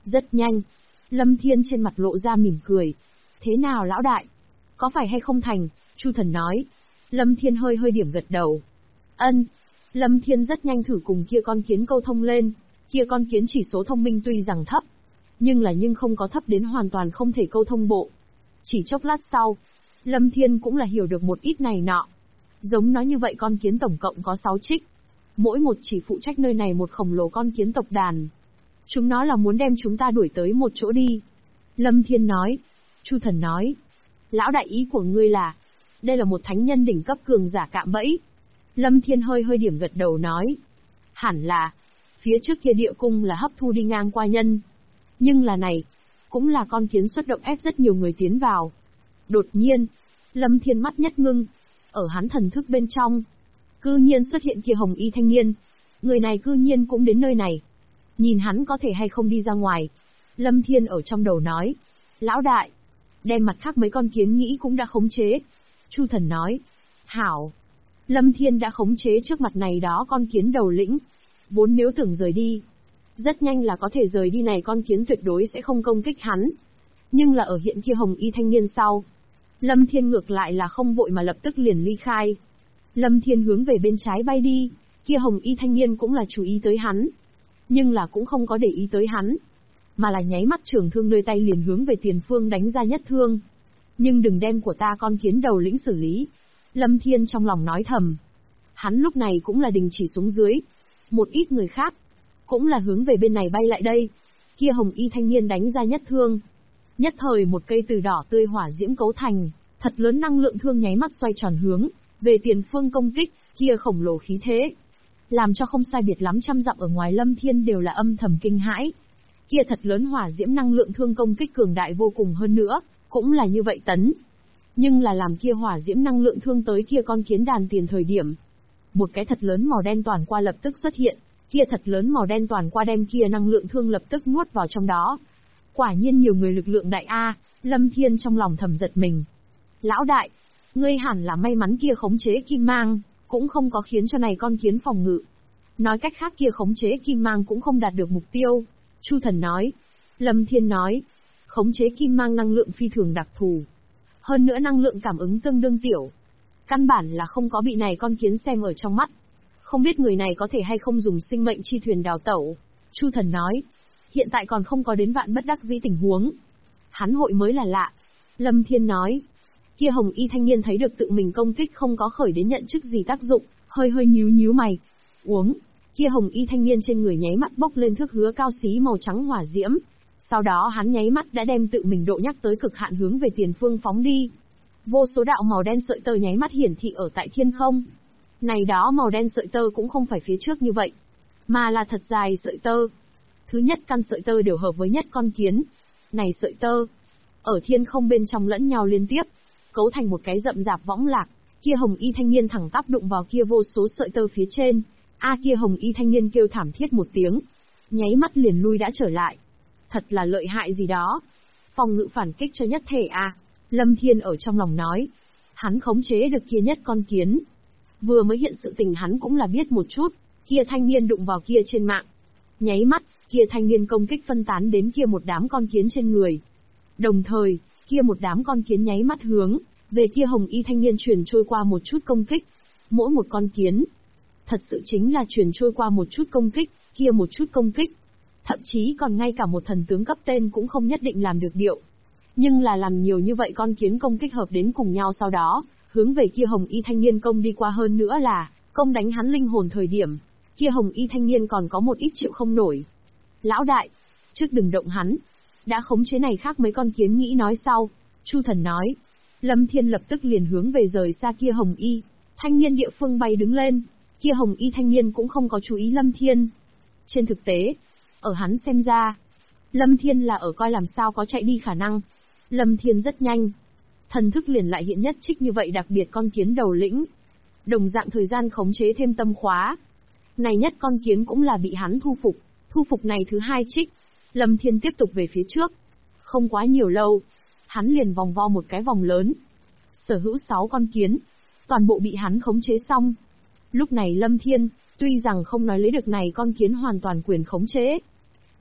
Rất nhanh, Lâm Thiên trên mặt lộ ra mỉm cười. Thế nào lão đại? Có phải hay không thành? Chu Thần nói. Lâm Thiên hơi hơi điểm gật đầu. Ân. Lâm Thiên rất nhanh thử cùng kia con kiến câu thông lên. Kia con kiến chỉ số thông minh tuy rằng thấp, nhưng không có thấp đến hoàn toàn không thể câu thông bộ. Chỉ chốc lát sau, Lâm Thiên cũng là hiểu được một ít này nọ. Giống nói như vậy con kiến tổng cộng có 6 trích. Mỗi một chỉ phụ trách nơi này một khổng lồ con kiến tộc đàn. Chúng nó là muốn đem chúng ta đuổi tới một chỗ đi. Lâm Thiên nói. Chu Thần nói. Lão đại ý của ngươi là, đây là một thánh nhân đỉnh cấp cường giả cạm bẫy. Lâm Thiên hơi hơi điểm gật đầu nói. Hẳn là, phía trước kia địa cung là hấp thu đi ngang qua nhân. Nhưng là này, cũng là con kiến xuất động ép rất nhiều người tiến vào. Đột nhiên, Lâm Thiên mắt nhất ngưng, ở hắn thần thức bên trong, cư nhiên xuất hiện kia hồng y thanh niên. Người này cư nhiên cũng đến nơi này. Nhìn hắn có thể hay không đi ra ngoài. Lâm Thiên ở trong đầu nói. Lão đại, đem mặt khác mấy con kiến nghĩ cũng đã khống chế. Chu Thần nói. Hảo. Lâm Thiên đã khống chế trước mặt này đó con kiến đầu lĩnh. Vốn nếu tưởng rời đi, rất nhanh là có thể rời đi này con kiến tuyệt đối sẽ không công kích hắn. Nhưng là ở hiện kia hồng y thanh niên sau, Lâm Thiên ngược lại là không vội mà lập tức liền ly khai. Lâm Thiên hướng về bên trái bay đi, kia hồng y thanh niên cũng là chú ý tới hắn. Nhưng là cũng không có để ý tới hắn, mà là nháy mắt trường thương nơi tay liền hướng về tiền phương đánh ra nhất thương. Nhưng đừng đem của ta con kiến đầu lĩnh xử lý. Lâm Thiên trong lòng nói thầm. Hắn lúc này cũng là đình chỉ xuống dưới. Một ít người khác cũng là hướng về bên này bay lại đây. Kia hồng y thanh niên đánh ra nhất thương. Nhất thời một cây từ đỏ tươi hỏa diễm cấu thành, thật lớn năng lượng thương nháy mắt xoay tròn hướng về tiền phương công kích, kia khổng lồ khí thế, làm cho không sai biệt lắm trăm dặm ở ngoài Lâm Thiên đều là âm thầm kinh hãi. Kia thật lớn hỏa diễm năng lượng thương công kích cường đại vô cùng hơn nữa, cũng là như vậy tấn. Nhưng là làm kia hỏa diễm năng lượng thương tới kia con kiến đàn tiền thời điểm, một cái thật lớn màu đen toàn qua lập tức xuất hiện, kia thật lớn màu đen toàn qua đem kia năng lượng thương lập tức nuốt vào trong đó. Quả nhiên nhiều người lực lượng đại A, Lâm Thiên trong lòng thầm giật mình. Lão đại, ngươi hẳn là may mắn kia khống chế kim mang, cũng không có khiến cho này con kiến phòng ngự. Nói cách khác kia khống chế kim mang cũng không đạt được mục tiêu. Chu Thần nói. Lâm Thiên nói. Khống chế kim mang năng lượng phi thường đặc thù. Hơn nữa năng lượng cảm ứng tương đương tiểu. Căn bản là không có bị này con kiến xem ở trong mắt. Không biết người này có thể hay không dùng sinh mệnh chi thuyền đào tẩu. Chu Thần nói. Hiện tại còn không có đến vạn bất đắc dĩ tình huống. Hắn hội mới là lạ. Lâm Thiên nói. Kia hồng y thanh niên thấy được tự mình công kích không có khởi đến nhận chức gì tác dụng, hơi hơi nhíu mày. Uống. Kia hồng y thanh niên trên người nháy mắt bốc lên thước hứa cao xí màu trắng hỏa diễm. Sau đó hắn nháy mắt đã đem tự mình độ nhắc tới cực hạn hướng về tiền phương phóng đi. Vô số đạo màu đen sợi tơ nháy mắt hiển thị ở tại thiên không. Này đó màu đen sợi tơ cũng không phải phía trước như vậy, mà là thật dài sợi tơ. Thứ nhất căn sợi tơ đều hợp với nhất con kiến. Này sợi tơ, ở thiên không bên trong lẫn nhau liên tiếp, cấu thành một cái rậm rạp võng lạc. Kia hồng y thanh niên thẳng tắp đụng vào kia vô số sợi tơ phía trên. Kia hồng y thanh niên kêu thảm thiết một tiếng, nháy mắt liền lui đã trở lại. Thật là lợi hại gì đó. Phòng ngự phản kích cho nhất thể a. Lâm Thiên ở trong lòng nói. Hắn khống chế được kia nhất con kiến. Vừa mới hiện sự tình hắn cũng là biết một chút. Kia thanh niên đụng vào kia trên mạng. Nháy mắt, kia thanh niên công kích phân tán đến kia một đám con kiến trên người. Đồng thời, kia một đám con kiến nháy mắt hướng về kia hồng y thanh niên truyền trôi qua một chút công kích. Mỗi một con kiến, thật sự chính là truyền trôi qua một chút công kích, kia một chút công kích. Thậm chí còn ngay cả một thần tướng cấp tên cũng không nhất định làm được điệu. Nhưng là làm nhiều như vậy con kiến công kích hợp đến cùng nhau sau đó, hướng về kia hồng y thanh niên công đi qua hơn nữa là, công đánh hắn linh hồn thời điểm, kia hồng y thanh niên còn có một ít chịu không nổi. Lão đại, trước đừng động hắn, đã khống chế này khác mấy con kiến nghĩ nói sau. Chu Thần nói. Lâm Thiên lập tức liền hướng về rời xa kia hồng y thanh niên địa phương bay đứng lên. Kia hồng y thanh niên cũng không có chú ý Lâm Thiên. Trên thực tế, ở hắn xem ra, Lâm Thiên là ở coi làm sao có chạy đi khả năng. Lâm Thiên rất nhanh, thần thức liền lại hiện nhất trích như vậy đặc biệt con kiến đầu lĩnh. Đồng dạng thời gian khống chế thêm tâm khóa. Này nhất con kiến cũng là bị hắn thu phục này thứ hai trích. Lâm Thiên tiếp tục về phía trước. Không quá nhiều lâu, hắn liền vòng vo một cái vòng lớn. Sở hữu 6 con kiến, toàn bộ bị hắn khống chế xong. Lúc này Lâm Thiên, tuy rằng không nói lấy được này con kiến hoàn toàn quyền khống chế,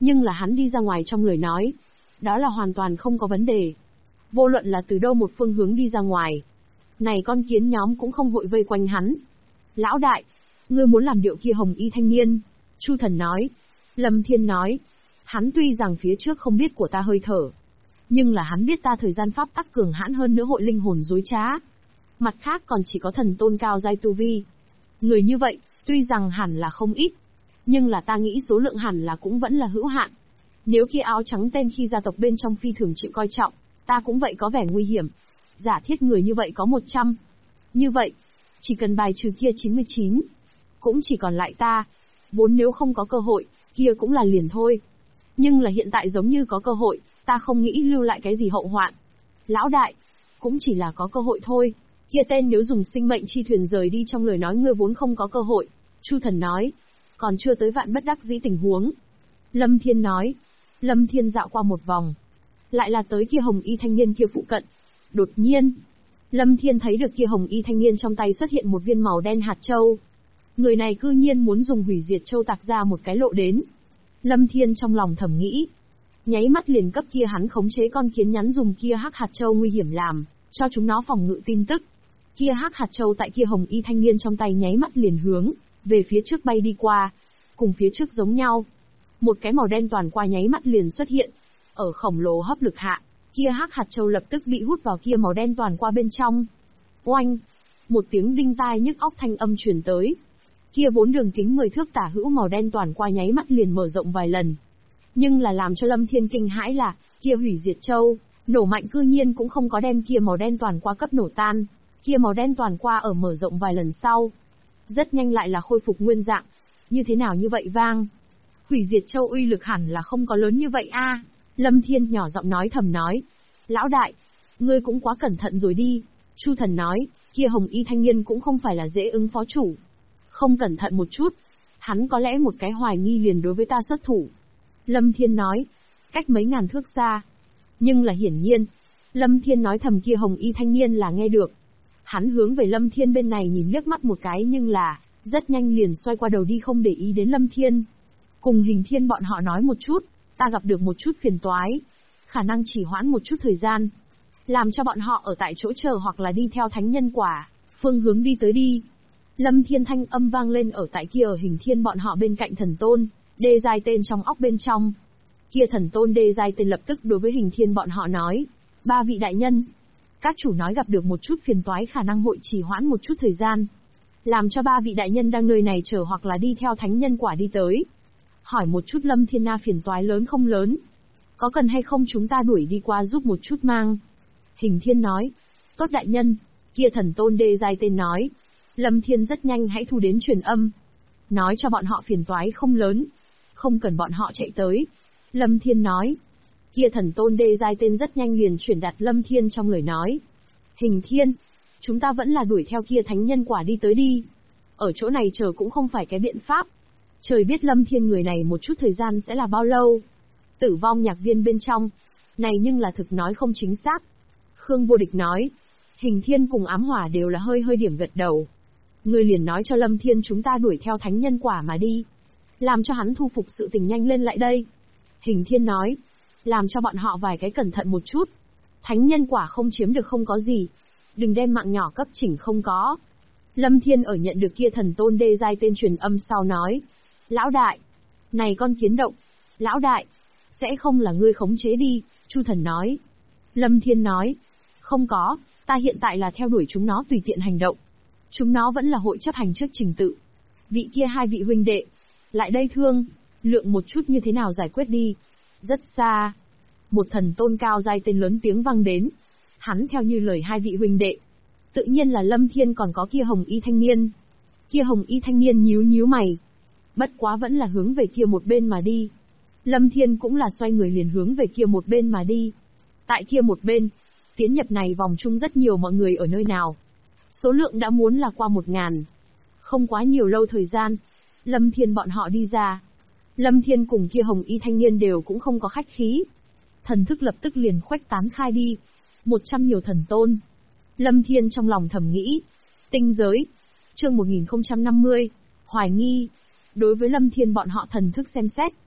Nhưng là hắn đi ra ngoài trong lời nói. Đó là hoàn toàn không có vấn đề. Vô luận là từ đâu một phương hướng đi ra ngoài. Này con kiến nhóm cũng không vội vây quanh hắn. Lão đại, ngươi muốn làm điệu kia hồng y thanh niên. Chu Thần nói. Lâm Thiên nói. Hắn tuy rằng phía trước không biết của ta hơi thở. Nhưng là hắn biết ta thời gian pháp tắc cường hãn hơn nữa hội linh hồn dối trá. Mặt khác còn chỉ có thần tôn cao giai tu vi. Người như vậy, tuy rằng hẳn là không ít. Nhưng là ta nghĩ số lượng hẳn là cũng vẫn là hữu hạn. Nếu kia áo trắng tên khi gia tộc bên trong phi thường chịu coi trọng, ta cũng vậy có vẻ nguy hiểm. Giả thiết người như vậy có 100. Như vậy, chỉ cần bài trừ kia 99. Cũng chỉ còn lại ta. Vốn nếu không có cơ hội, kia cũng là liền thôi. Nhưng là hiện tại giống như có cơ hội, ta không nghĩ lưu lại cái gì hậu hoạn. Lão đại, cũng chỉ là có cơ hội thôi. Kia tên nếu dùng sinh mệnh chi thuyền rời đi trong lời nói ngươi vốn không có cơ hội. Chu Thần nói. Còn chưa tới vạn bất đắc dĩ tình huống. Lâm Thiên nói. Lâm Thiên dạo qua một vòng. Lại là tới kia hồng y thanh niên kia phụ cận. Đột nhiên, Lâm Thiên thấy được kia hồng y thanh niên trong tay xuất hiện một viên màu đen hạt châu. Người này cư nhiên muốn dùng hủy diệt châu tạc ra một cái lộ đến. Lâm Thiên trong lòng thầm nghĩ. Nháy mắt liền cấp kia hắn khống chế con kiến nhắn dùng kia hắc hạt châu nguy hiểm làm, cho chúng nó phòng ngự tin tức. Kia hắc hạt châu tại kia hồng y thanh niên trong tay nháy mắt liền hướng về phía trước bay đi qua, cùng phía trước giống nhau. Một cái màu đen toàn qua nháy mắt liền xuất hiện. Ở khổng lồ hấp lực hạ, kia hắc hạt châu lập tức bị hút vào kia màu đen toàn qua bên trong. Oanh! Một tiếng đinh tai nhức óc thanh âm truyền tới. Kia vốn đường kính 10 thước tả hữu màu đen toàn qua nháy mắt liền mở rộng vài lần. Nhưng là làm cho Lâm Thiên kinh hãi là, kia hủy diệt châu, nổ mạnh cư nhiên cũng không có đem kia màu đen toàn qua cấp nổ tan. Kia màu đen toàn qua ở mở rộng vài lần sau. Rất nhanh lại là khôi phục nguyên dạng. Như thế nào như vậy vang? Hủy diệt châu uy lực hẳn là không có lớn như vậy a. Lâm Thiên nhỏ giọng nói thầm nói. Lão đại, ngươi cũng quá cẩn thận rồi đi. Chu Thần nói, kia hồng y thanh niên cũng không phải là dễ ứng phó chủ. Không cẩn thận một chút, hắn có lẽ một cái hoài nghi liền đối với ta xuất thủ. Lâm Thiên nói, cách mấy ngàn thước xa. Nhưng là hiển nhiên, Lâm Thiên nói thầm kia hồng y thanh niên là nghe được. Hắn hướng về Lâm Thiên bên này nhìn liếc mắt một cái nhưng là, rất nhanh liền xoay qua đầu đi không để ý đến Lâm Thiên. Cùng Hình Thiên bọn họ nói một chút, ta gặp được một chút phiền toái. Khả năng chỉ hoãn một chút thời gian. Làm cho bọn họ ở tại chỗ chờ hoặc là đi theo thánh nhân quả, phương hướng đi tới đi. Lâm Thiên thanh âm vang lên ở tại kia ở Hình Thiên bọn họ bên cạnh thần tôn, đê giai tên trong óc bên trong. Kia thần tôn đê giai tên lập tức đối với Hình Thiên bọn họ nói. Ba vị đại nhân. Các chủ nói gặp được một chút phiền toái khả năng hội trì hoãn một chút thời gian. Làm cho ba vị đại nhân đang nơi này chờ hoặc là đi theo thánh nhân quả đi tới. Hỏi một chút Lâm Thiên Na phiền toái lớn không lớn. Có cần hay không chúng ta đuổi đi qua giúp một chút mang. Hình Thiên nói. Tốt đại nhân. Kia thần tôn đê giai tên nói. Lâm Thiên rất nhanh hãy thu đến truyền âm. Nói cho bọn họ phiền toái không lớn. Không cần bọn họ chạy tới. Lâm Thiên nói. Kia thần tôn đê giai tên rất nhanh liền chuyển đạt Lâm Thiên trong lời nói. Hình Thiên. Chúng ta vẫn là đuổi theo kia thánh nhân quả đi tới đi. Ở chỗ này chờ cũng không phải cái biện pháp. Trời biết Lâm Thiên người này một chút thời gian sẽ là bao lâu. Tử vong nhạc viên bên trong. Này nhưng là thực nói không chính xác. Khương Vô Địch nói. Hình Thiên cùng ám hỏa đều là hơi điểm gật đầu. Người liền nói cho Lâm Thiên chúng ta đuổi theo thánh nhân quả mà đi. Làm cho hắn thu phục sự tình nhanh lên lại đây. Hình Thiên nói. Làm cho bọn họ vài cái cẩn thận một chút. Thánh nhân quả không chiếm được không có gì. Đừng đem mạng nhỏ cấp chỉnh không có. Lâm Thiên ở nhận được kia thần tôn đê giai tên truyền âm sau nói. Lão đại. Này con kiến động. Lão đại. Sẽ không là ngươi khống chế đi. Chu Thần nói. Lâm Thiên nói. Không có. Ta hiện tại là theo đuổi chúng nó tùy tiện hành động. Chúng nó vẫn là hội chấp hành trước trình tự. Vị kia hai vị huynh đệ. Lại đây thương. Lượng một chút như thế nào giải quyết đi. Rất xa. Một thần tôn cao giai tên lớn tiếng vang đến. Hắn theo như lời hai vị huynh đệ. Tự nhiên là Lâm Thiên còn có kia hồng y thanh niên. Kia hồng y thanh niên nhíu mày. Bất quá vẫn là hướng về kia một bên mà đi. Lâm Thiên cũng là xoay người liền hướng về kia một bên mà đi. Tại kia một bên, tiến nhập này vòng chung rất nhiều mọi người ở nơi nào. Số lượng đã muốn là qua 1000. Không quá nhiều lâu thời gian, Lâm Thiên bọn họ đi ra. Lâm Thiên cùng kia hồng y thanh niên đều cũng không có khách khí. Thần thức lập tức liền khuếch tán khai đi. 100 nhiều thần tôn. Lâm Thiên trong lòng thầm nghĩ. Tinh giới. Chương 1050. Hoài nghi. Đối với Lâm Thiên bọn họ thần thức xem xét.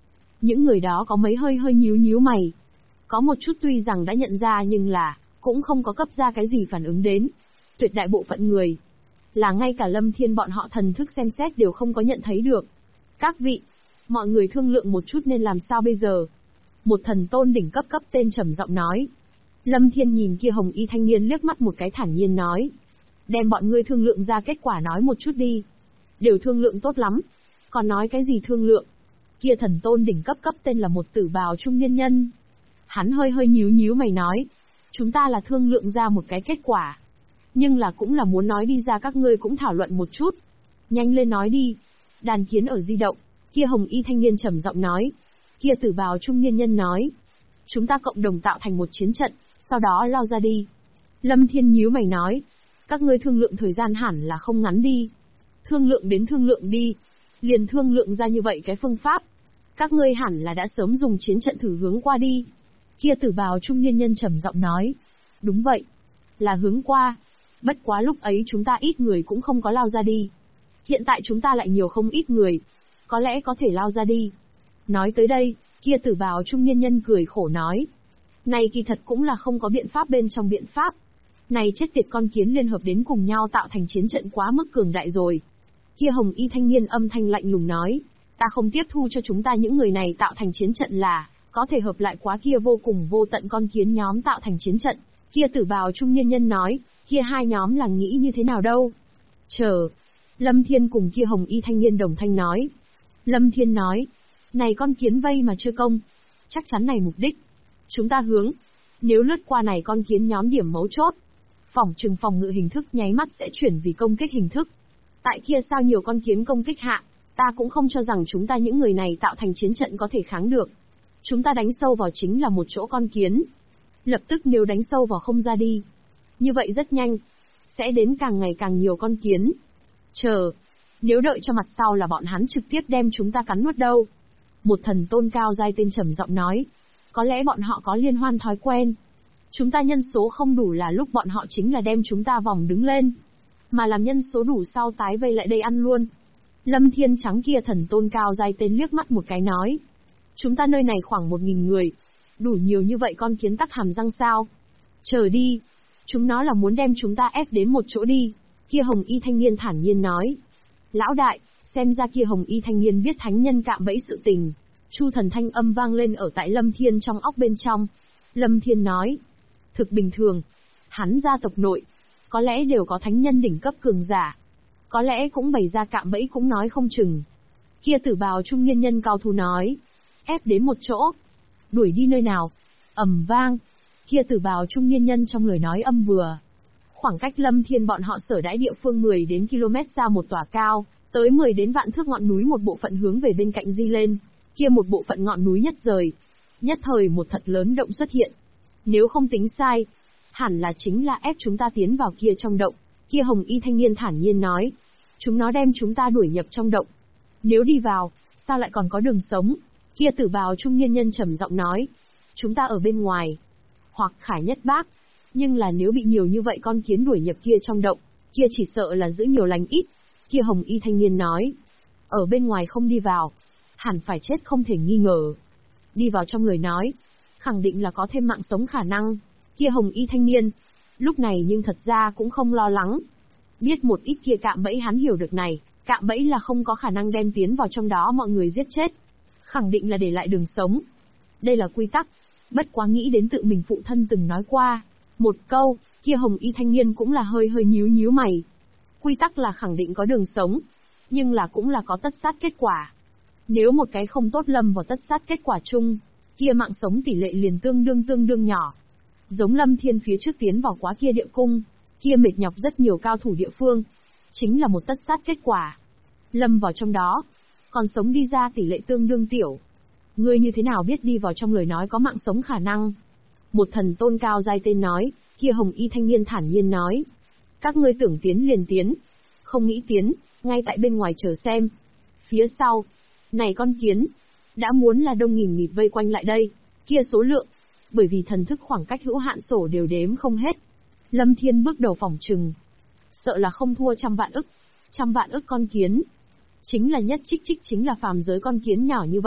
Những người đó có mấy hơi nhíu nhíu mày. Có một chút tuy rằng đã nhận ra nhưng là, cũng không có cấp ra cái gì phản ứng đến. Tuyệt đại bộ phận người, là ngay cả Lâm Thiên bọn họ thần thức xem xét đều không có nhận thấy được. Các vị, mọi người thương lượng một chút nên làm sao bây giờ? Một thần tôn đỉnh cấp tên trầm giọng nói. Lâm Thiên nhìn kia hồng y thanh niên liếc mắt một cái thản nhiên nói. Đem bọn ngươi thương lượng ra kết quả nói một chút đi. Đều thương lượng tốt lắm. Còn nói cái gì thương lượng? Kia thần tôn đỉnh cấp tên là một tử bào trung niên nhân. Hắn hơi nhíu nhíu mày nói. Chúng ta là thương lượng ra một cái kết quả. Nhưng là cũng là muốn nói đi ra các ngươi cũng thảo luận một chút. Nhanh lên nói đi. Đàn kiến ở di động. Kia hồng y thanh niên trầm giọng nói. Kia tử bào trung niên nhân nói. Chúng ta cộng đồng tạo thành một chiến trận, sau đó lao ra đi. Lâm Thiên nhíu mày nói. Các ngươi thương lượng thời gian hẳn là không ngắn đi. Thương lượng đến thương lượng đi. Liền thương lượng ra như vậy cái phương pháp. Các ngươi hẳn là đã sớm dùng chiến trận thử hướng qua đi. Kia tử bào trung niên nhân trầm giọng nói. Đúng vậy. Là hướng qua. Bất quá lúc ấy chúng ta ít người cũng không có lao ra đi. Hiện tại chúng ta lại nhiều không ít người. Có lẽ có thể lao ra đi. Nói tới đây, kia tử bào trung niên nhân cười khổ nói. Này kỳ thật cũng là không có biện pháp bên trong biện pháp. Này chết tiệt con kiến liên hợp đến cùng nhau tạo thành chiến trận quá mức cường đại rồi. Kia hồng y thanh niên âm thanh lạnh lùng nói. Ta không tiếp thu cho chúng ta những người này tạo thành chiến trận là, có thể hợp lại quá kia vô cùng vô tận con kiến nhóm tạo thành chiến trận. Kia tử bào trung niên nhân nói, kia hai nhóm là nghĩ như thế nào đâu? Chờ. Lâm Thiên cùng kia hồng y thanh niên đồng thanh nói. Lâm Thiên nói, này con kiến vây mà chưa công. Chắc chắn này mục đích. Chúng ta hướng. Nếu lướt qua này con kiến nhóm điểm mấu chốt. Phòng trừng phòng ngự hình thức nháy mắt sẽ chuyển vì công kích hình thức. Tại kia sao nhiều con kiến công kích hạ, ta cũng không cho rằng chúng ta những người này tạo thành chiến trận có thể kháng được. Chúng ta đánh sâu vào chính là một chỗ con kiến. Lập tức nếu đánh sâu vào không ra đi. Như vậy rất nhanh. Sẽ đến càng ngày càng nhiều con kiến. Chờ. Nếu đợi cho mặt sau là bọn hắn trực tiếp đem chúng ta cắn nuốt đâu. Một thần tôn cao giai tên trầm giọng nói. Có lẽ bọn họ có liên hoan thói quen. Chúng ta nhân số không đủ là lúc bọn họ chính là đem chúng ta vòng đứng lên. Mà làm nhân số đủ sau tái vây lại đây ăn luôn. Lâm Thiên trắng kia thần tôn cao giai tên liếc mắt một cái nói. Chúng ta nơi này khoảng 1000 người. Đủ nhiều như vậy con kiến tắc hàm răng sao? Chờ đi. Chúng nó là muốn đem chúng ta ép đến một chỗ đi. Kia hồng y thanh niên thản nhiên nói. Lão đại, xem ra kia hồng y thanh niên biết thánh nhân cạm bẫy sự tình. Chu thần thanh âm vang lên ở tại Lâm Thiên trong óc bên trong. Lâm Thiên nói. Thực bình thường. Hắn gia tộc nội. Có lẽ đều có thánh nhân đỉnh cấp cường giả. Có lẽ cũng bày ra cạm bẫy cũng nói không chừng. Kia tử bào trung niên nhân cao thù nói. Ép đến một chỗ. Đuổi đi nơi nào? Ầm vang. Kia tử bào trung niên nhân trong lời nói âm vừa. Khoảng cách Lâm Thiên bọn họ sở đãi địa phương 10 đến km xa một tòa cao, tới 10 đến vạn thước ngọn núi một bộ phận hướng về bên cạnh di lên. Kia một bộ phận ngọn núi nhất rời. Nhất thời một thật lớn động xuất hiện. Nếu không tính sai, hẳn là chính là ép chúng ta tiến vào kia trong động. Kia hồng y thanh niên thản nhiên nói. Chúng nó đem chúng ta đuổi nhập trong động. Nếu đi vào, sao lại còn có đường sống? Kia tử bào trung niên nhân trầm giọng nói. Chúng ta ở bên ngoài. Hoặc khải nhất bác. Nhưng là nếu bị nhiều như vậy con kiến đuổi nhập kia trong động, kia chỉ sợ là giữ nhiều lành ít. Kia hồng y thanh niên nói. Ở bên ngoài không đi vào. Hẳn phải chết không thể nghi ngờ. Đi vào trong lời nói. Khẳng định là có thêm mạng sống khả năng. Kia hồng y thanh niên. Lúc này nhưng thật ra cũng không lo lắng. Biết một ít kia cạm bẫy hắn hiểu được này. Cạm bẫy là không có khả năng đem tiến vào trong đó mọi người giết chết. Khẳng định là để lại đường sống. Đây là quy tắc. Bất quá nghĩ đến tự mình phụ thân từng nói qua. Một câu, kia hồng y thanh niên cũng là hơi nhíu nhíu mày. Quy tắc là khẳng định có đường sống. Nhưng là cũng là có tất sát kết quả. Nếu một cái không tốt lâm vào tất sát kết quả chung, kia mạng sống tỷ lệ liền tương đương nhỏ. Giống Lâm Thiên phía trước tiến vào quá kia địa cung, kia mệt nhọc rất nhiều cao thủ địa phương. Chính là một tất sát kết quả. Lâm vào trong đó, còn sống đi ra tỷ lệ tương đương tiểu. Ngươi như thế nào biết đi vào trong lời nói có mạng sống khả năng? Một thần tôn cao giai tên nói, kia hồng y thanh niên thản nhiên nói. Các ngươi tưởng tiến liền tiến. Không nghĩ tiến, ngay tại bên ngoài chờ xem. Phía sau, này con kiến, đã muốn là đông nghìn nghịt vây quanh lại đây, kia số lượng. Bởi vì thần thức khoảng cách hữu hạn sổ đều đếm không hết. Lâm Thiên bước đầu phỏng trừng. Sợ là không thua 100 vạn ức. 100 vạn ức con kiến. Chính là nhất trích chính là phàm giới con kiến nhỏ như vậy.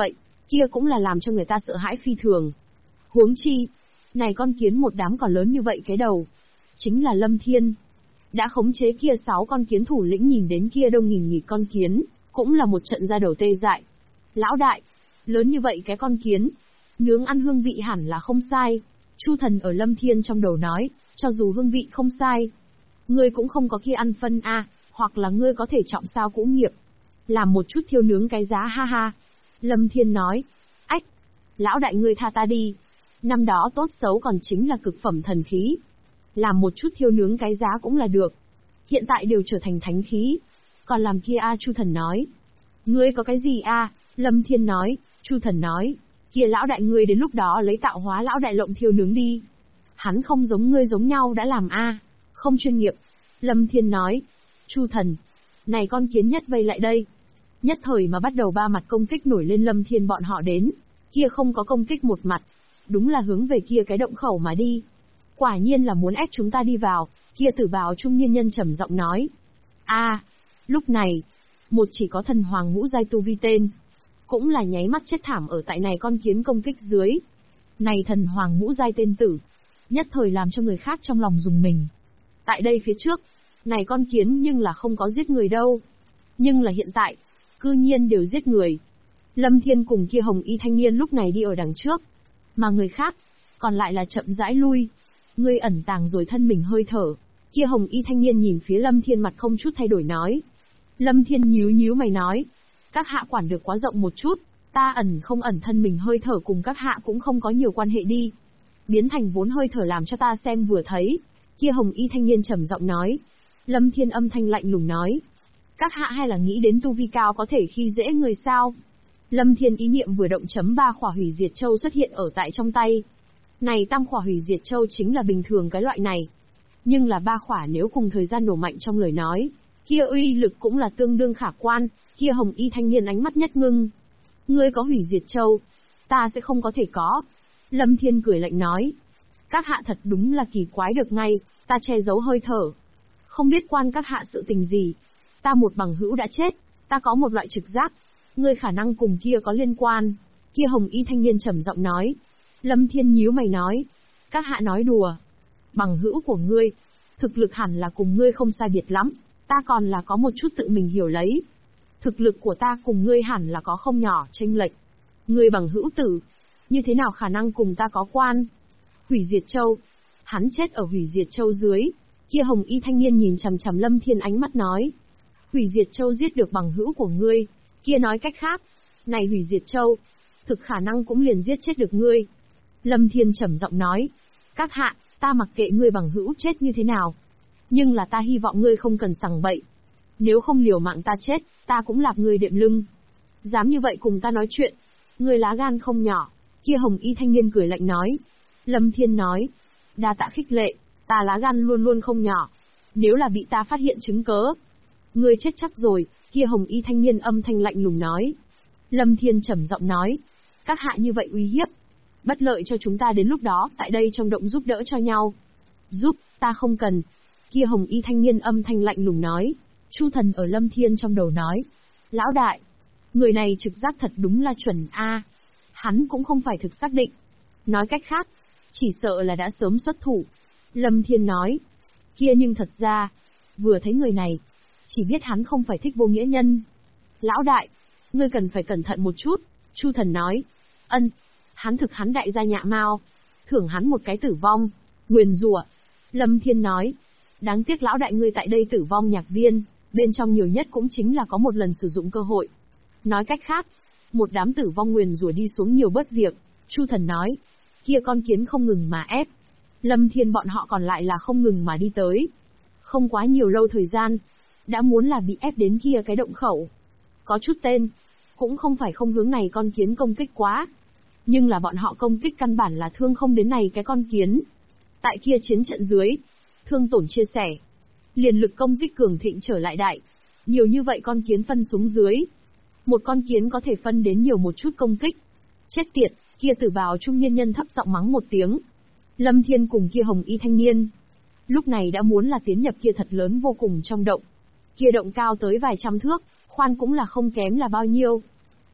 kia cũng là làm cho người ta sợ hãi phi thường. Huống chi, này con kiến một đám còn lớn như vậy cái đầu, chính là Lâm Thiên. Đã khống chế kia 6 con kiến thủ lĩnh nhìn đến kia đông nghìn nghịt con kiến, cũng là một trận ra đầu tê dại. Lão đại, lớn như vậy cái con kiến, nướng ăn hương vị hẳn là không sai. Chu Thần ở Lâm Thiên trong đầu nói, cho dù hương vị không sai, ngươi cũng không có kia ăn phân a, hoặc là ngươi có thể trọng sao cũ nghiệp, làm một chút thiêu nướng cái giá ha ha. Lâm Thiên nói, ách, lão đại ngươi tha ta đi, năm đó tốt xấu còn chính là cực phẩm thần khí, làm một chút thiêu nướng cái giá cũng là được, hiện tại đều trở thành thánh khí, còn làm kia a. Chu Thần nói, ngươi có cái gì a? Lâm Thiên nói, Chu Thần nói, kia lão đại ngươi đến lúc đó lấy tạo hóa lão đại lộng thiêu nướng đi. Hắn không giống ngươi giống nhau đã làm a, không chuyên nghiệp. Lâm Thiên nói, Chu Thần, này con kiến nhất vây lại đây. Nhất thời mà bắt đầu ba mặt công kích nổi lên. Lâm Thiên bọn họ đến, kia không có công kích một mặt, đúng là hướng về kia cái động khẩu mà đi. Quả nhiên là muốn ép chúng ta đi vào, kia tử bào trung niên nhân trầm giọng nói. A, lúc này, một chỉ có thần hoàng ngũ giai tu vi tên, cũng là nháy mắt chết thảm ở tại này con kiến công kích dưới. Này thần hoàng ngũ giai tên tử, nhất thời làm cho người khác trong lòng rùng mình. Tại đây phía trước, này con kiến nhưng là không có giết người đâu. Nhưng là hiện tại, cư nhiên đều giết người. Lâm Thiên cùng kia hồng y thanh niên lúc này đi ở đằng trước, mà người khác, còn lại là chậm rãi lui. Ngươi ẩn tàng rồi thân mình hơi thở. Kia hồng y thanh niên nhìn phía Lâm Thiên mặt không chút thay đổi nói. Lâm Thiên nhíu nhíu mày nói, các hạ quản được quá rộng một chút, ta ẩn không ẩn thân mình hơi thở cùng các hạ cũng không có nhiều quan hệ đi. Biến thành vốn hơi thở làm cho ta xem vừa thấy. Kia hồng y thanh niên trầm giọng nói. Lâm Thiên âm thanh lạnh lùng nói, các hạ hay là nghĩ đến tu vi cao có thể khi dễ người sao? Lâm Thiên ý niệm vừa động chấm 3 khỏa hủy diệt châu xuất hiện ở tại trong tay. Này tam khỏa hủy diệt châu chính là bình thường cái loại này. Nhưng là 3 khỏa nếu cùng thời gian nổ mạnh trong lời nói, kia uy lực cũng là tương đương khả quan. Kia hồng y thanh niên ánh mắt nhất ngưng. Ngươi có hủy diệt châu, ta sẽ không có thể có. Lâm Thiên cười lạnh nói. Các hạ thật đúng là kỳ quái được ngay, ta che giấu hơi thở. Không biết quan các hạ sự tình gì. Ta một bằng hữu đã chết, ta có một loại trực giác. Ngươi khả năng cùng kia có liên quan. Kia hồng y thanh niên trầm giọng nói. Lâm Thiên nhíu mày nói. Các hạ nói đùa. Bằng hữu của ngươi, thực lực hẳn là cùng ngươi không sai biệt lắm. Ta còn là có một chút tự mình hiểu lấy. Thực lực của ta cùng ngươi hẳn là có không nhỏ chênh lệch. Ngươi bằng hữu tử, như thế nào khả năng cùng ta có quan? Hủy diệt châu. Hắn chết ở hủy diệt châu dưới. Kia hồng y thanh niên nhìn chằm chằm Lâm Thiên ánh mắt nói. Hủy diệt châu giết được bằng hữu của ngươi. Kia nói cách khác, này hủy diệt châu, thực khả năng cũng liền giết chết được ngươi. Lâm Thiên trầm giọng nói. Các hạ, ta mặc kệ ngươi bằng hữu chết như thế nào. Nhưng là ta hy vọng ngươi không cần sằng bậy. Nếu không liều mạng ta chết, ta cũng lạp ngươi đệm lưng. Dám như vậy cùng ta nói chuyện, ngươi lá gan không nhỏ. Kia hồng y thanh niên cười lạnh nói. Lâm Thiên nói. Đa tạ khích lệ, ta lá gan luôn luôn không nhỏ. Nếu là bị ta phát hiện chứng cớ, ngươi chết chắc rồi. Kia hồng y thanh niên âm thanh lạnh lùng nói. Lâm Thiên trầm giọng nói. Các hạ như vậy uy hiếp, bất lợi cho chúng ta đến lúc đó tại đây trong động giúp đỡ cho nhau. Giúp, ta không cần. Kia hồng y thanh niên âm thanh lạnh lùng nói. Chu Thần ở Lâm Thiên trong đầu nói. Lão đại, người này trực giác thật đúng là chuẩn a. Hắn cũng không phải thực xác định. Nói cách khác, chỉ sợ là đã sớm xuất thủ. Lâm Thiên nói. Kia nhưng thật ra, vừa thấy người này, chỉ biết hắn không phải thích vô nghĩa nhân. Lão đại, ngươi cần phải cẩn thận một chút. Chu Thần nói. Ân, hắn đại gia nhạ mao, thưởng hắn một cái tử vong, nguyền rủa. Lâm Thiên nói. Đáng tiếc lão đại ngươi tại đây tử vong nhạc viên, bên trong nhiều nhất cũng chính là có một lần sử dụng cơ hội. Nói cách khác, một đám tử vong nguyền rủa đi xuống nhiều bớt việc. Chu Thần nói. Kia con kiến không ngừng mà ép. Lâm Thiên bọn họ còn lại là không ngừng mà đi tới. Không quá nhiều lâu thời gian, đã muốn là bị ép đến kia cái động khẩu. Có chút tên, cũng không phải không hướng này con kiến công kích quá. Nhưng là bọn họ công kích căn bản là thương không đến này cái con kiến. Tại kia chiến trận dưới, thương tổn chia sẻ, liền lực công kích cường thịnh trở lại đại. Nhiều như vậy con kiến phân xuống dưới. Một con kiến có thể phân đến nhiều một chút công kích. Chết tiệt, kia tử bào trung niên nhân thấp giọng mắng một tiếng. Lâm Thiên cùng kia hồng y thanh niên, lúc này đã muốn là tiến nhập kia thật lớn vô cùng trong động. Kia động cao tới vài trăm thước, khoan cũng là không kém là bao nhiêu.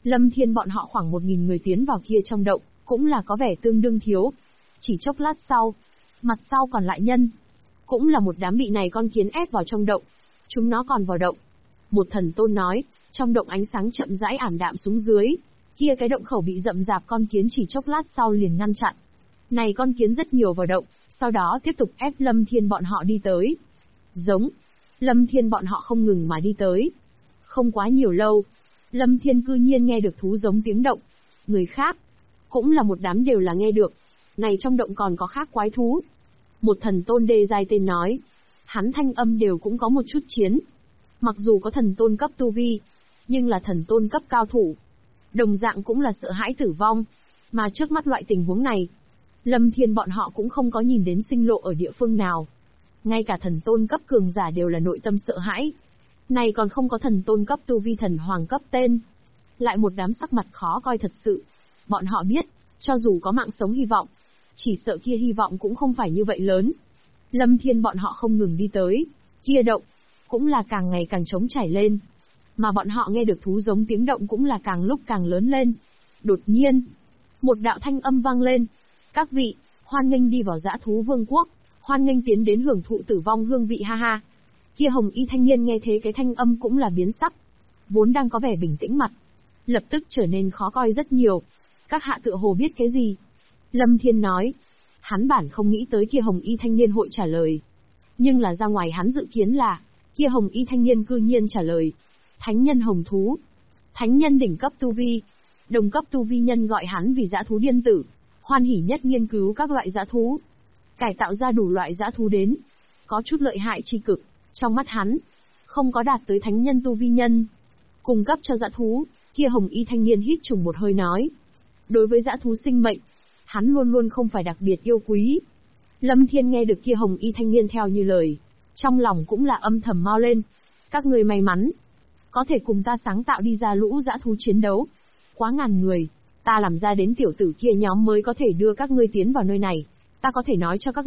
Lâm Thiên bọn họ khoảng 1000 người tiến vào kia trong động, cũng là có vẻ tương đương thiếu. Chỉ chốc lát sau, mặt sau còn lại nhân, cũng là một đám bị này con kiến ép vào trong động. Chúng nó còn vào động. Một thần tôn nói, trong động ánh sáng chậm rãi ảm đạm xuống dưới. Kia cái động khẩu bị rậm rạp con kiến chỉ chốc lát sau liền ngăn chặn. Này con kiến rất nhiều vào động, sau đó tiếp tục ép Lâm Thiên bọn họ đi tới. Giống. Lâm Thiên bọn họ không ngừng mà đi tới. Không quá nhiều lâu, Lâm Thiên cư nhiên nghe được thú giống tiếng động. Người khác, cũng là một đám đều là nghe được. Này trong động còn có khác quái thú. Một thần tôn đê giai tên nói. Hắn thanh âm đều cũng có một chút chiến. Mặc dù có thần tôn cấp tu vi, nhưng là thần tôn cấp cao thủ. Đồng dạng cũng là sợ hãi tử vong. Mà trước mắt loại tình huống này, Lâm Thiên bọn họ cũng không có nhìn đến sinh lộ ở địa phương nào. Ngay cả thần tôn cấp cường giả đều là nội tâm sợ hãi. Này còn không có thần tôn cấp tu vi thần hoàng cấp tên. Lại một đám sắc mặt khó coi thật sự. Bọn họ biết, cho dù có mạng sống hy vọng, chỉ sợ kia hy vọng cũng không phải như vậy lớn. Lâm Thiên bọn họ không ngừng đi tới, kia động, cũng là càng ngày càng trống trải lên. Mà bọn họ nghe được thú giống tiếng động cũng là càng lúc càng lớn lên. Đột nhiên, một đạo thanh âm vang lên. Các vị, hoan nghênh đi vào dã thú vương quốc, hoan nghênh tiến đến hưởng thụ tử vong hương vị ha ha. Kia hồng y thanh niên nghe thế cái thanh âm cũng là biến sắc. Vốn đang có vẻ bình tĩnh mặt, lập tức trở nên khó coi rất nhiều. Các hạ tựa hồ biết cái gì? Lâm Thiên nói. Hắn bản không nghĩ tới kia hồng y thanh niên hội trả lời. Nhưng là ra ngoài hắn dự kiến là, kia hồng y thanh niên cư nhiên trả lời. Thánh nhân hồng thú. Thánh nhân đỉnh cấp tu vi. Đồng cấp tu vi nhân gọi hắn vì dã thú điên tử. Hoan hỉ nhất nghiên cứu các loại dã thú. Cải tạo ra đủ loại dã thú đến. Có chút lợi hại chi cực. Trong mắt hắn, không có đạt tới thánh nhân tu vi nhân. Cung cấp cho dã thú, kia hồng y thanh niên hít trùng một hơi nói. Đối với dã thú sinh mệnh, hắn luôn luôn không phải đặc biệt yêu quý. Lâm Thiên nghe được kia hồng y thanh niên theo như lời. Trong lòng cũng là âm thầm mau lên. Các người may mắn, có thể cùng ta sáng tạo đi ra lũ dã thú chiến đấu. Quá ngàn người, ta làm ra đến tiểu tử kia nhóm mới có thể đưa các ngươi tiến vào nơi này. Ta có thể nói cho các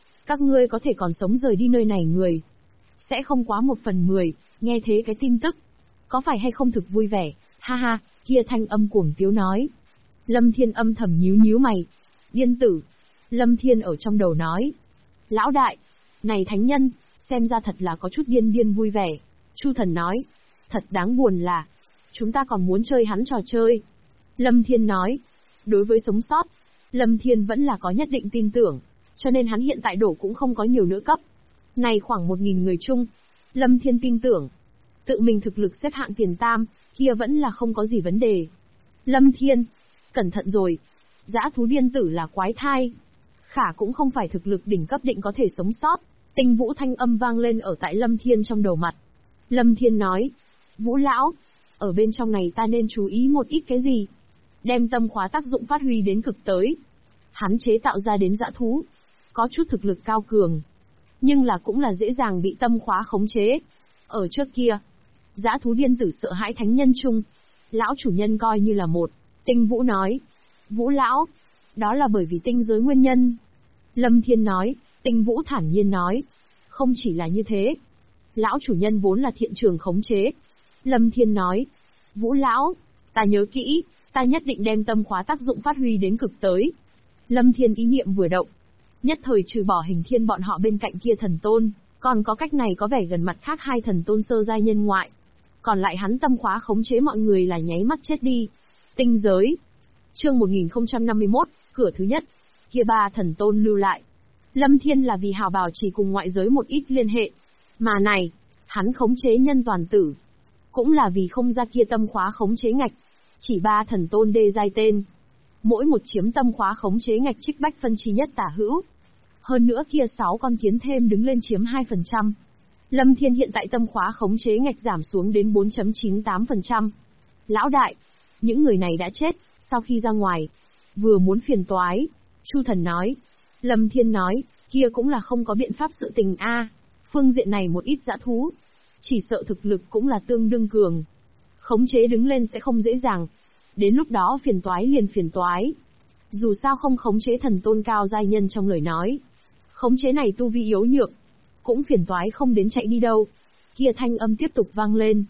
ngươi có thể còn sống rời đi nơi này người. Sẽ không quá 1/10, nghe thế cái tin tức. Có phải hay không thực vui vẻ, ha ha, kia thanh âm cuồng tiếu nói. Lâm Thiên âm thầm nhíu nhíu mày. Điên tử. Lâm Thiên ở trong đầu nói. Lão đại, này thánh nhân, xem ra thật là có chút điên vui vẻ. Chu thần nói. Thật đáng buồn là, chúng ta còn muốn chơi hắn trò chơi. Lâm Thiên nói. Đối với sống sót, Lâm Thiên vẫn là có nhất định tin tưởng, cho nên hắn hiện tại đổ cũng không có nhiều nữa cấp. Này khoảng 1000 người chung, Lâm Thiên tin tưởng, tự mình thực lực xếp hạng tiền tam, kia vẫn là không có gì vấn đề. Lâm Thiên, cẩn thận rồi, dã thú điên tử là quái thai. Khả cũng không phải thực lực đỉnh cấp định có thể sống sót. Tinh Vũ thanh âm vang lên ở tại Lâm Thiên trong đầu mặt. Lâm Thiên nói, Vũ lão, ở bên trong này ta nên chú ý một ít cái gì? Đem tâm khóa tác dụng phát huy đến cực tới. Hắn chế tạo ra đến dã thú, có chút thực lực cao cường, nhưng là cũng là dễ dàng bị tâm khóa khống chế. Ở trước kia, dã thú điên tử sợ hãi thánh nhân chung, lão chủ nhân coi như là một. Tinh Vũ nói, Vũ lão, đó là bởi vì tinh giới nguyên nhân. Lâm Thiên nói, Tinh Vũ thản nhiên nói, không chỉ là như thế. Lão chủ nhân vốn là thiện trường khống chế. Lâm Thiên nói, Vũ lão, ta nhớ kỹ, ta nhất định đem tâm khóa tác dụng phát huy đến cực tới. Lâm Thiên ý niệm vừa động, nhất thời trừ bỏ Hình Thiên bọn họ bên cạnh kia thần tôn, còn có cách này có vẻ gần mặt khác hai thần tôn sơ giai nhân ngoại. Còn lại hắn tâm khóa khống chế mọi người là nháy mắt chết đi. Tinh giới. Chương 1051, cửa thứ nhất. Kia ba thần tôn lưu lại. Lâm Thiên là vì hào bảo chỉ cùng ngoại giới một ít liên hệ. Mà này, hắn khống chế nhân toàn tử. Cũng là vì không ra kia tâm khóa khống chế ngạch. Chỉ ba thần tôn đê giai tên. Mỗi một chiếm tâm khóa khống chế ngạch trích bách phân chi nhất tả hữu. Hơn nữa kia 6 con kiến thêm đứng lên chiếm 2%. Lâm Thiên hiện tại tâm khóa khống chế ngạch giảm xuống đến 4.98%. Lão đại, những người này đã chết, sau khi ra ngoài, vừa muốn phiền toái. Chu thần nói. Lâm Thiên nói, kia cũng là không có biện pháp sự tình a. Phương diện này một ít dã thú, chỉ sợ thực lực cũng là tương đương cường. Khống chế đứng lên sẽ không dễ dàng. Đến lúc đó phiền toái liền phiền toái. Dù sao không khống chế thần tôn cao giai nhân trong lời nói. Khống chế này tu vi yếu nhược, cũng phiền toái không đến chạy đi đâu. Kia thanh âm tiếp tục vang lên.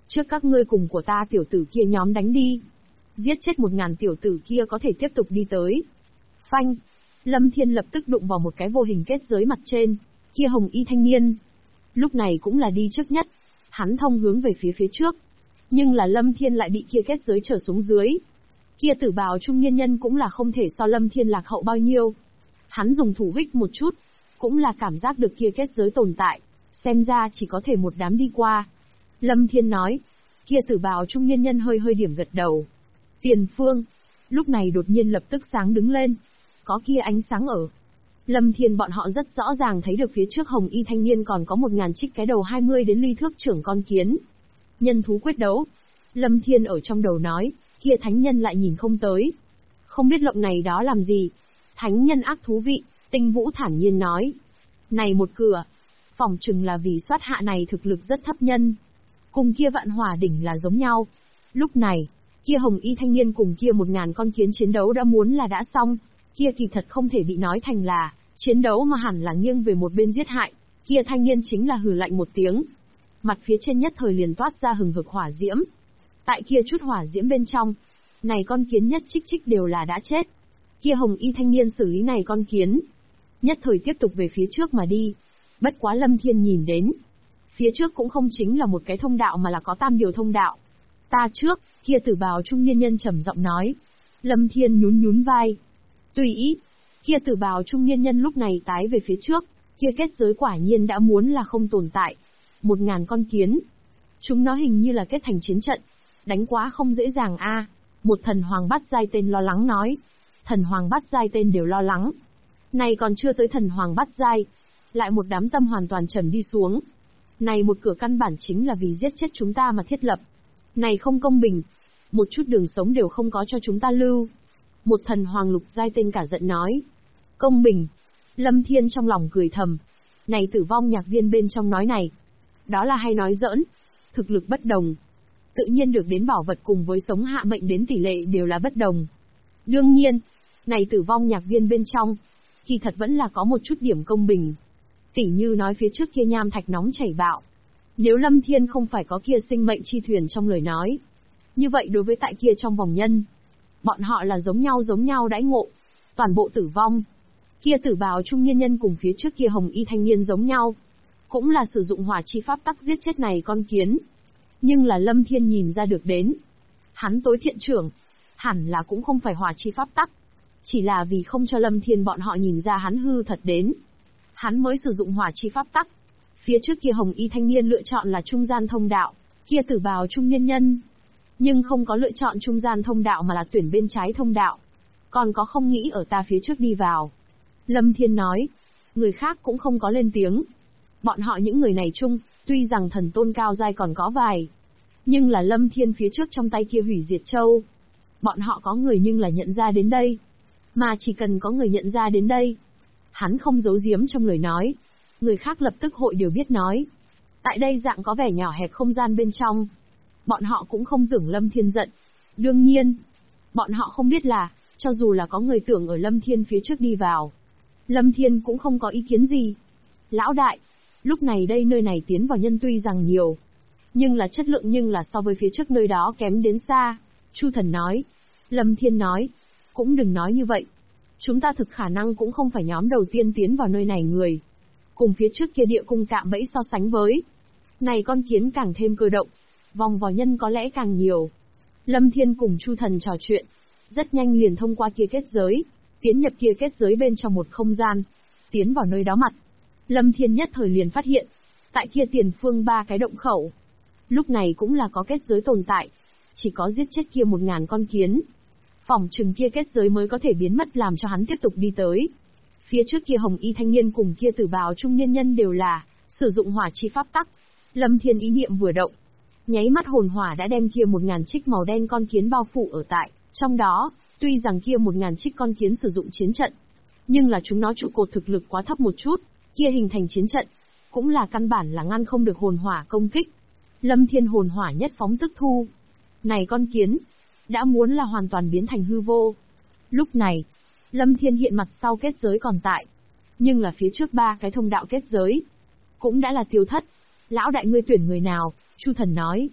trước các ngươi cùng của ta tiểu tử kia nhóm đánh đi. Giết chết 1000 tiểu tử kia có thể tiếp tục đi tới. Phanh! Lâm Thiên lập tức đụng vào một cái vô hình kết giới mặt trên, kia hồng y thanh niên. Lúc này cũng là đi trước nhất, hắn thông hướng về phía trước. Nhưng là Lâm Thiên lại bị kia kết giới trở xuống dưới. Kia tử bào trung niên nhân cũng là không thể so Lâm Thiên lạc hậu bao nhiêu. Hắn dùng thủ hích một chút, cũng là cảm giác được kia kết giới tồn tại, xem ra chỉ có thể một đám đi qua. Lâm Thiên nói, kia tử bào trung niên nhân hơi điểm gật đầu. Tiền phương, lúc này đột nhiên lập tức sáng đứng lên, có kia ánh sáng ở. Lâm Thiên bọn họ rất rõ ràng thấy được phía trước hồng y thanh niên còn có 1000 trích cái đầu 20 đến ly thước trưởng con kiến. Nhân thú quyết đấu. Lâm Thiên ở trong đầu nói, kia thánh nhân lại nhìn không tới. Không biết lộng này đó làm gì. Thánh nhân ác thú vị, Tinh Vũ thản nhiên nói. Này một cửa, phỏng chừng là vì soát hạ này thực lực rất thấp nhân. Cùng kia vạn hỏa đỉnh là giống nhau. Lúc này, kia hồng y thanh niên cùng kia 1000 con kiến chiến đấu đã muốn là đã xong. Kia kỳ thật không thể bị nói thành là chiến đấu mà hẳn là nghiêng về một bên giết hại. Kia thanh niên chính là hừ lạnh một tiếng. Mặt phía trên nhất thời liền toát ra hừng hực hỏa diễm. Tại kia chút hỏa diễm bên trong, này con kiến nhất trích đều là đã chết. Kia hồng y thanh niên xử lý này con kiến, nhất thời tiếp tục về phía trước mà đi. Bất quá Lâm Thiên nhìn đến, phía trước cũng không chính là một cái thông đạo mà là có 3 điều thông đạo. Ta trước, kia tử bào trung niên nhân trầm giọng nói. Lâm Thiên nhún vai. Tùy ý, kia tử bào trung niên nhân lúc này tái về phía trước, kia kết giới quả nhiên đã muốn là không tồn tại. 1000 con kiến. Chúng nó hình như là kết thành chiến trận. Đánh quá không dễ dàng a. Một thần hoàng bát giai tên lo lắng nói. Thần hoàng bát giai tên đều lo lắng. Này còn chưa tới thần hoàng bát giai, lại một đám tâm hoàn toàn trầm đi xuống. Này một cửa căn bản chính là vì giết chết chúng ta mà thiết lập. Này không công bình. Một chút đường sống đều không có cho chúng ta lưu. Một thần hoàng lục giai tên cả giận nói. Công bình. Lâm Thiên trong lòng cười thầm. Này tử vong nhạc viên bên trong nói này. Đó là hay nói giỡn. Thực lực bất đồng. Tự nhiên được đến bảo vật cùng với sống hạ mệnh đến tỷ lệ đều là bất đồng. Đương nhiên, này tử vong nhạc viên bên trong, kỳ thật vẫn là có một chút điểm công bình. Tỉ như nói phía trước kia nham thạch nóng chảy bạo. Nếu Lâm Thiên không phải có kia sinh mệnh chi thuyền trong lời nói. Như vậy đối với tại kia trong vòng nhân, bọn họ là giống nhau đãi ngộ. Toàn bộ tử vong. Kia tử bào trung niên nhân cùng phía trước kia hồng y thanh niên giống nhau. Cũng là sử dụng hỏa chi pháp tắc giết chết này con kiến. Nhưng là Lâm Thiên nhìn ra được đến. Hắn tối thiện trưởng, hẳn là cũng không phải hỏa chi pháp tắc. Chỉ là vì không cho Lâm Thiên bọn họ nhìn ra hắn hư thật đến. Hắn mới sử dụng hỏa chi pháp tắc. Phía trước kia hồng y thanh niên lựa chọn là trung gian thông đạo, kia tử bào trung niên nhân. Nhưng không có lựa chọn trung gian thông đạo mà là tuyển bên trái thông đạo. Còn có không nghĩ ở ta phía trước đi vào. Lâm Thiên nói, người khác cũng không có lên tiếng. Bọn họ những người này chung, tuy rằng thần tôn cao giai còn có vài. Nhưng là Lâm Thiên phía trước trong tay kia hủy diệt châu. Bọn họ có người nhưng là nhận ra đến đây. Mà chỉ cần có người nhận ra đến đây. Hắn không giấu giếm trong lời nói. Người khác lập tức hội đều biết nói. Tại đây dạng có vẻ nhỏ hẹp không gian bên trong. Bọn họ cũng không tưởng Lâm Thiên giận. Đương nhiên, bọn họ không biết là, cho dù là có người tưởng ở Lâm Thiên phía trước đi vào. Lâm Thiên cũng không có ý kiến gì. Lão đại, lúc này đây nơi này tiến vào nhân tuy rằng nhiều. Nhưng là chất lượng nhưng là so với phía trước nơi đó kém đến xa. Chu Thần nói. Lâm Thiên nói. Cũng đừng nói như vậy. Chúng ta thực khả năng cũng không phải nhóm đầu tiên tiến vào nơi này người. Cùng phía trước kia địa cung cạm bẫy so sánh với. Này con kiến càng thêm cơ động. Vòng vào nhân có lẽ càng nhiều. Lâm Thiên cùng Chu Thần trò chuyện. Rất nhanh liền thông qua kia kết giới. Tiến nhập kia kết giới bên trong một không gian. Tiến vào nơi đó mặt. Lâm Thiên nhất thời liền phát hiện. Tại kia tiền phương 3 cái động khẩu. Lúc này cũng là có kết giới tồn tại. Chỉ có giết chết kia 1000 con kiến. Phỏng chừng kia kết giới mới có thể biến mất làm cho hắn tiếp tục đi tới. Phía trước kia hồng y thanh niên cùng kia tử bào trung niên nhân đều là sử dụng hỏa chi pháp tắc. Lâm Thiên ý niệm vừa động. Nháy mắt hồn hỏa đã đem kia 1000 trích màu đen con kiến bao phủ ở tại. Trong đó, tuy rằng kia 1000 trích con kiến sử dụng chiến trận. Nhưng là chúng nó trụ cột thực lực quá thấp một chút. Kia hình thành chiến trận. Cũng là căn bản là ngăn không được hồn hỏa công kích. Lâm Thiên hồn hỏa nhất phóng tức thu. Này con kiến, đã muốn là hoàn toàn biến thành hư vô. Lúc này, Lâm Thiên hiện mặt sau kết giới còn tại. Nhưng là phía trước 3 cái thông đạo kết giới. Cũng đã là tiêu thất. Lão đại ngươi tuyển người nào? Chu Thần nói.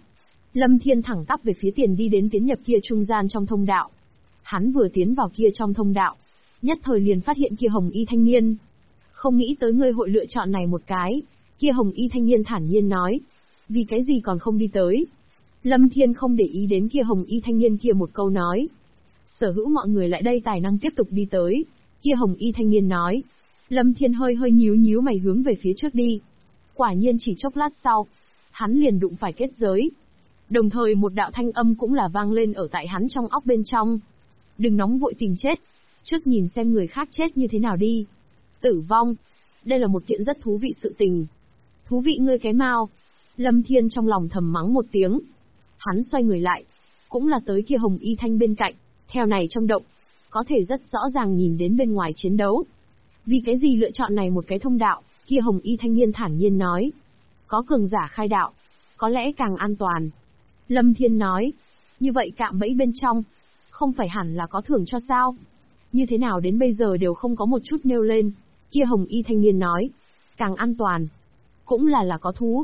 Lâm Thiên thẳng tắp về phía tiền đi đến tiến nhập kia trung gian trong thông đạo. Hắn vừa tiến vào kia trong thông đạo, nhất thời liền phát hiện kia hồng y thanh niên. Không nghĩ tới ngươi hội lựa chọn này một cái, kia hồng y thanh niên thản nhiên nói. Vì cái gì còn không đi tới? Lâm Thiên không để ý đến kia hồng y thanh niên kia một câu nói. Sở hữu mọi người lại đây tài năng tiếp tục đi tới, kia hồng y thanh niên nói. Lâm Thiên hơi nhíu mày hướng về phía trước đi. Quả nhiên chỉ chốc lát sau, hắn liền đụng phải kết giới. Đồng thời một đạo thanh âm cũng là vang lên ở tại hắn trong óc bên trong. Đừng nóng vội tìm chết, trước nhìn xem người khác chết như thế nào đi. Tử vong, đây là một kiện rất thú vị sự tình. Thú vị ngươi cái mau. Lâm Thiên trong lòng thầm mắng một tiếng. Hắn xoay người lại, cũng là tới kia hồng y thanh bên cạnh, theo này trong động, có thể rất rõ ràng nhìn đến bên ngoài chiến đấu. Vì cái gì lựa chọn này một cái thông đạo, kia hồng y thanh niên thản nhiên nói. Có cường giả khai đạo, có lẽ càng an toàn. Lâm Thiên nói, như vậy cạm bẫy bên trong, không phải hẳn là có thưởng cho sao? Như thế nào đến bây giờ đều không có một chút nêu lên. Kia hồng y thanh niên nói, càng an toàn, cũng là có thú.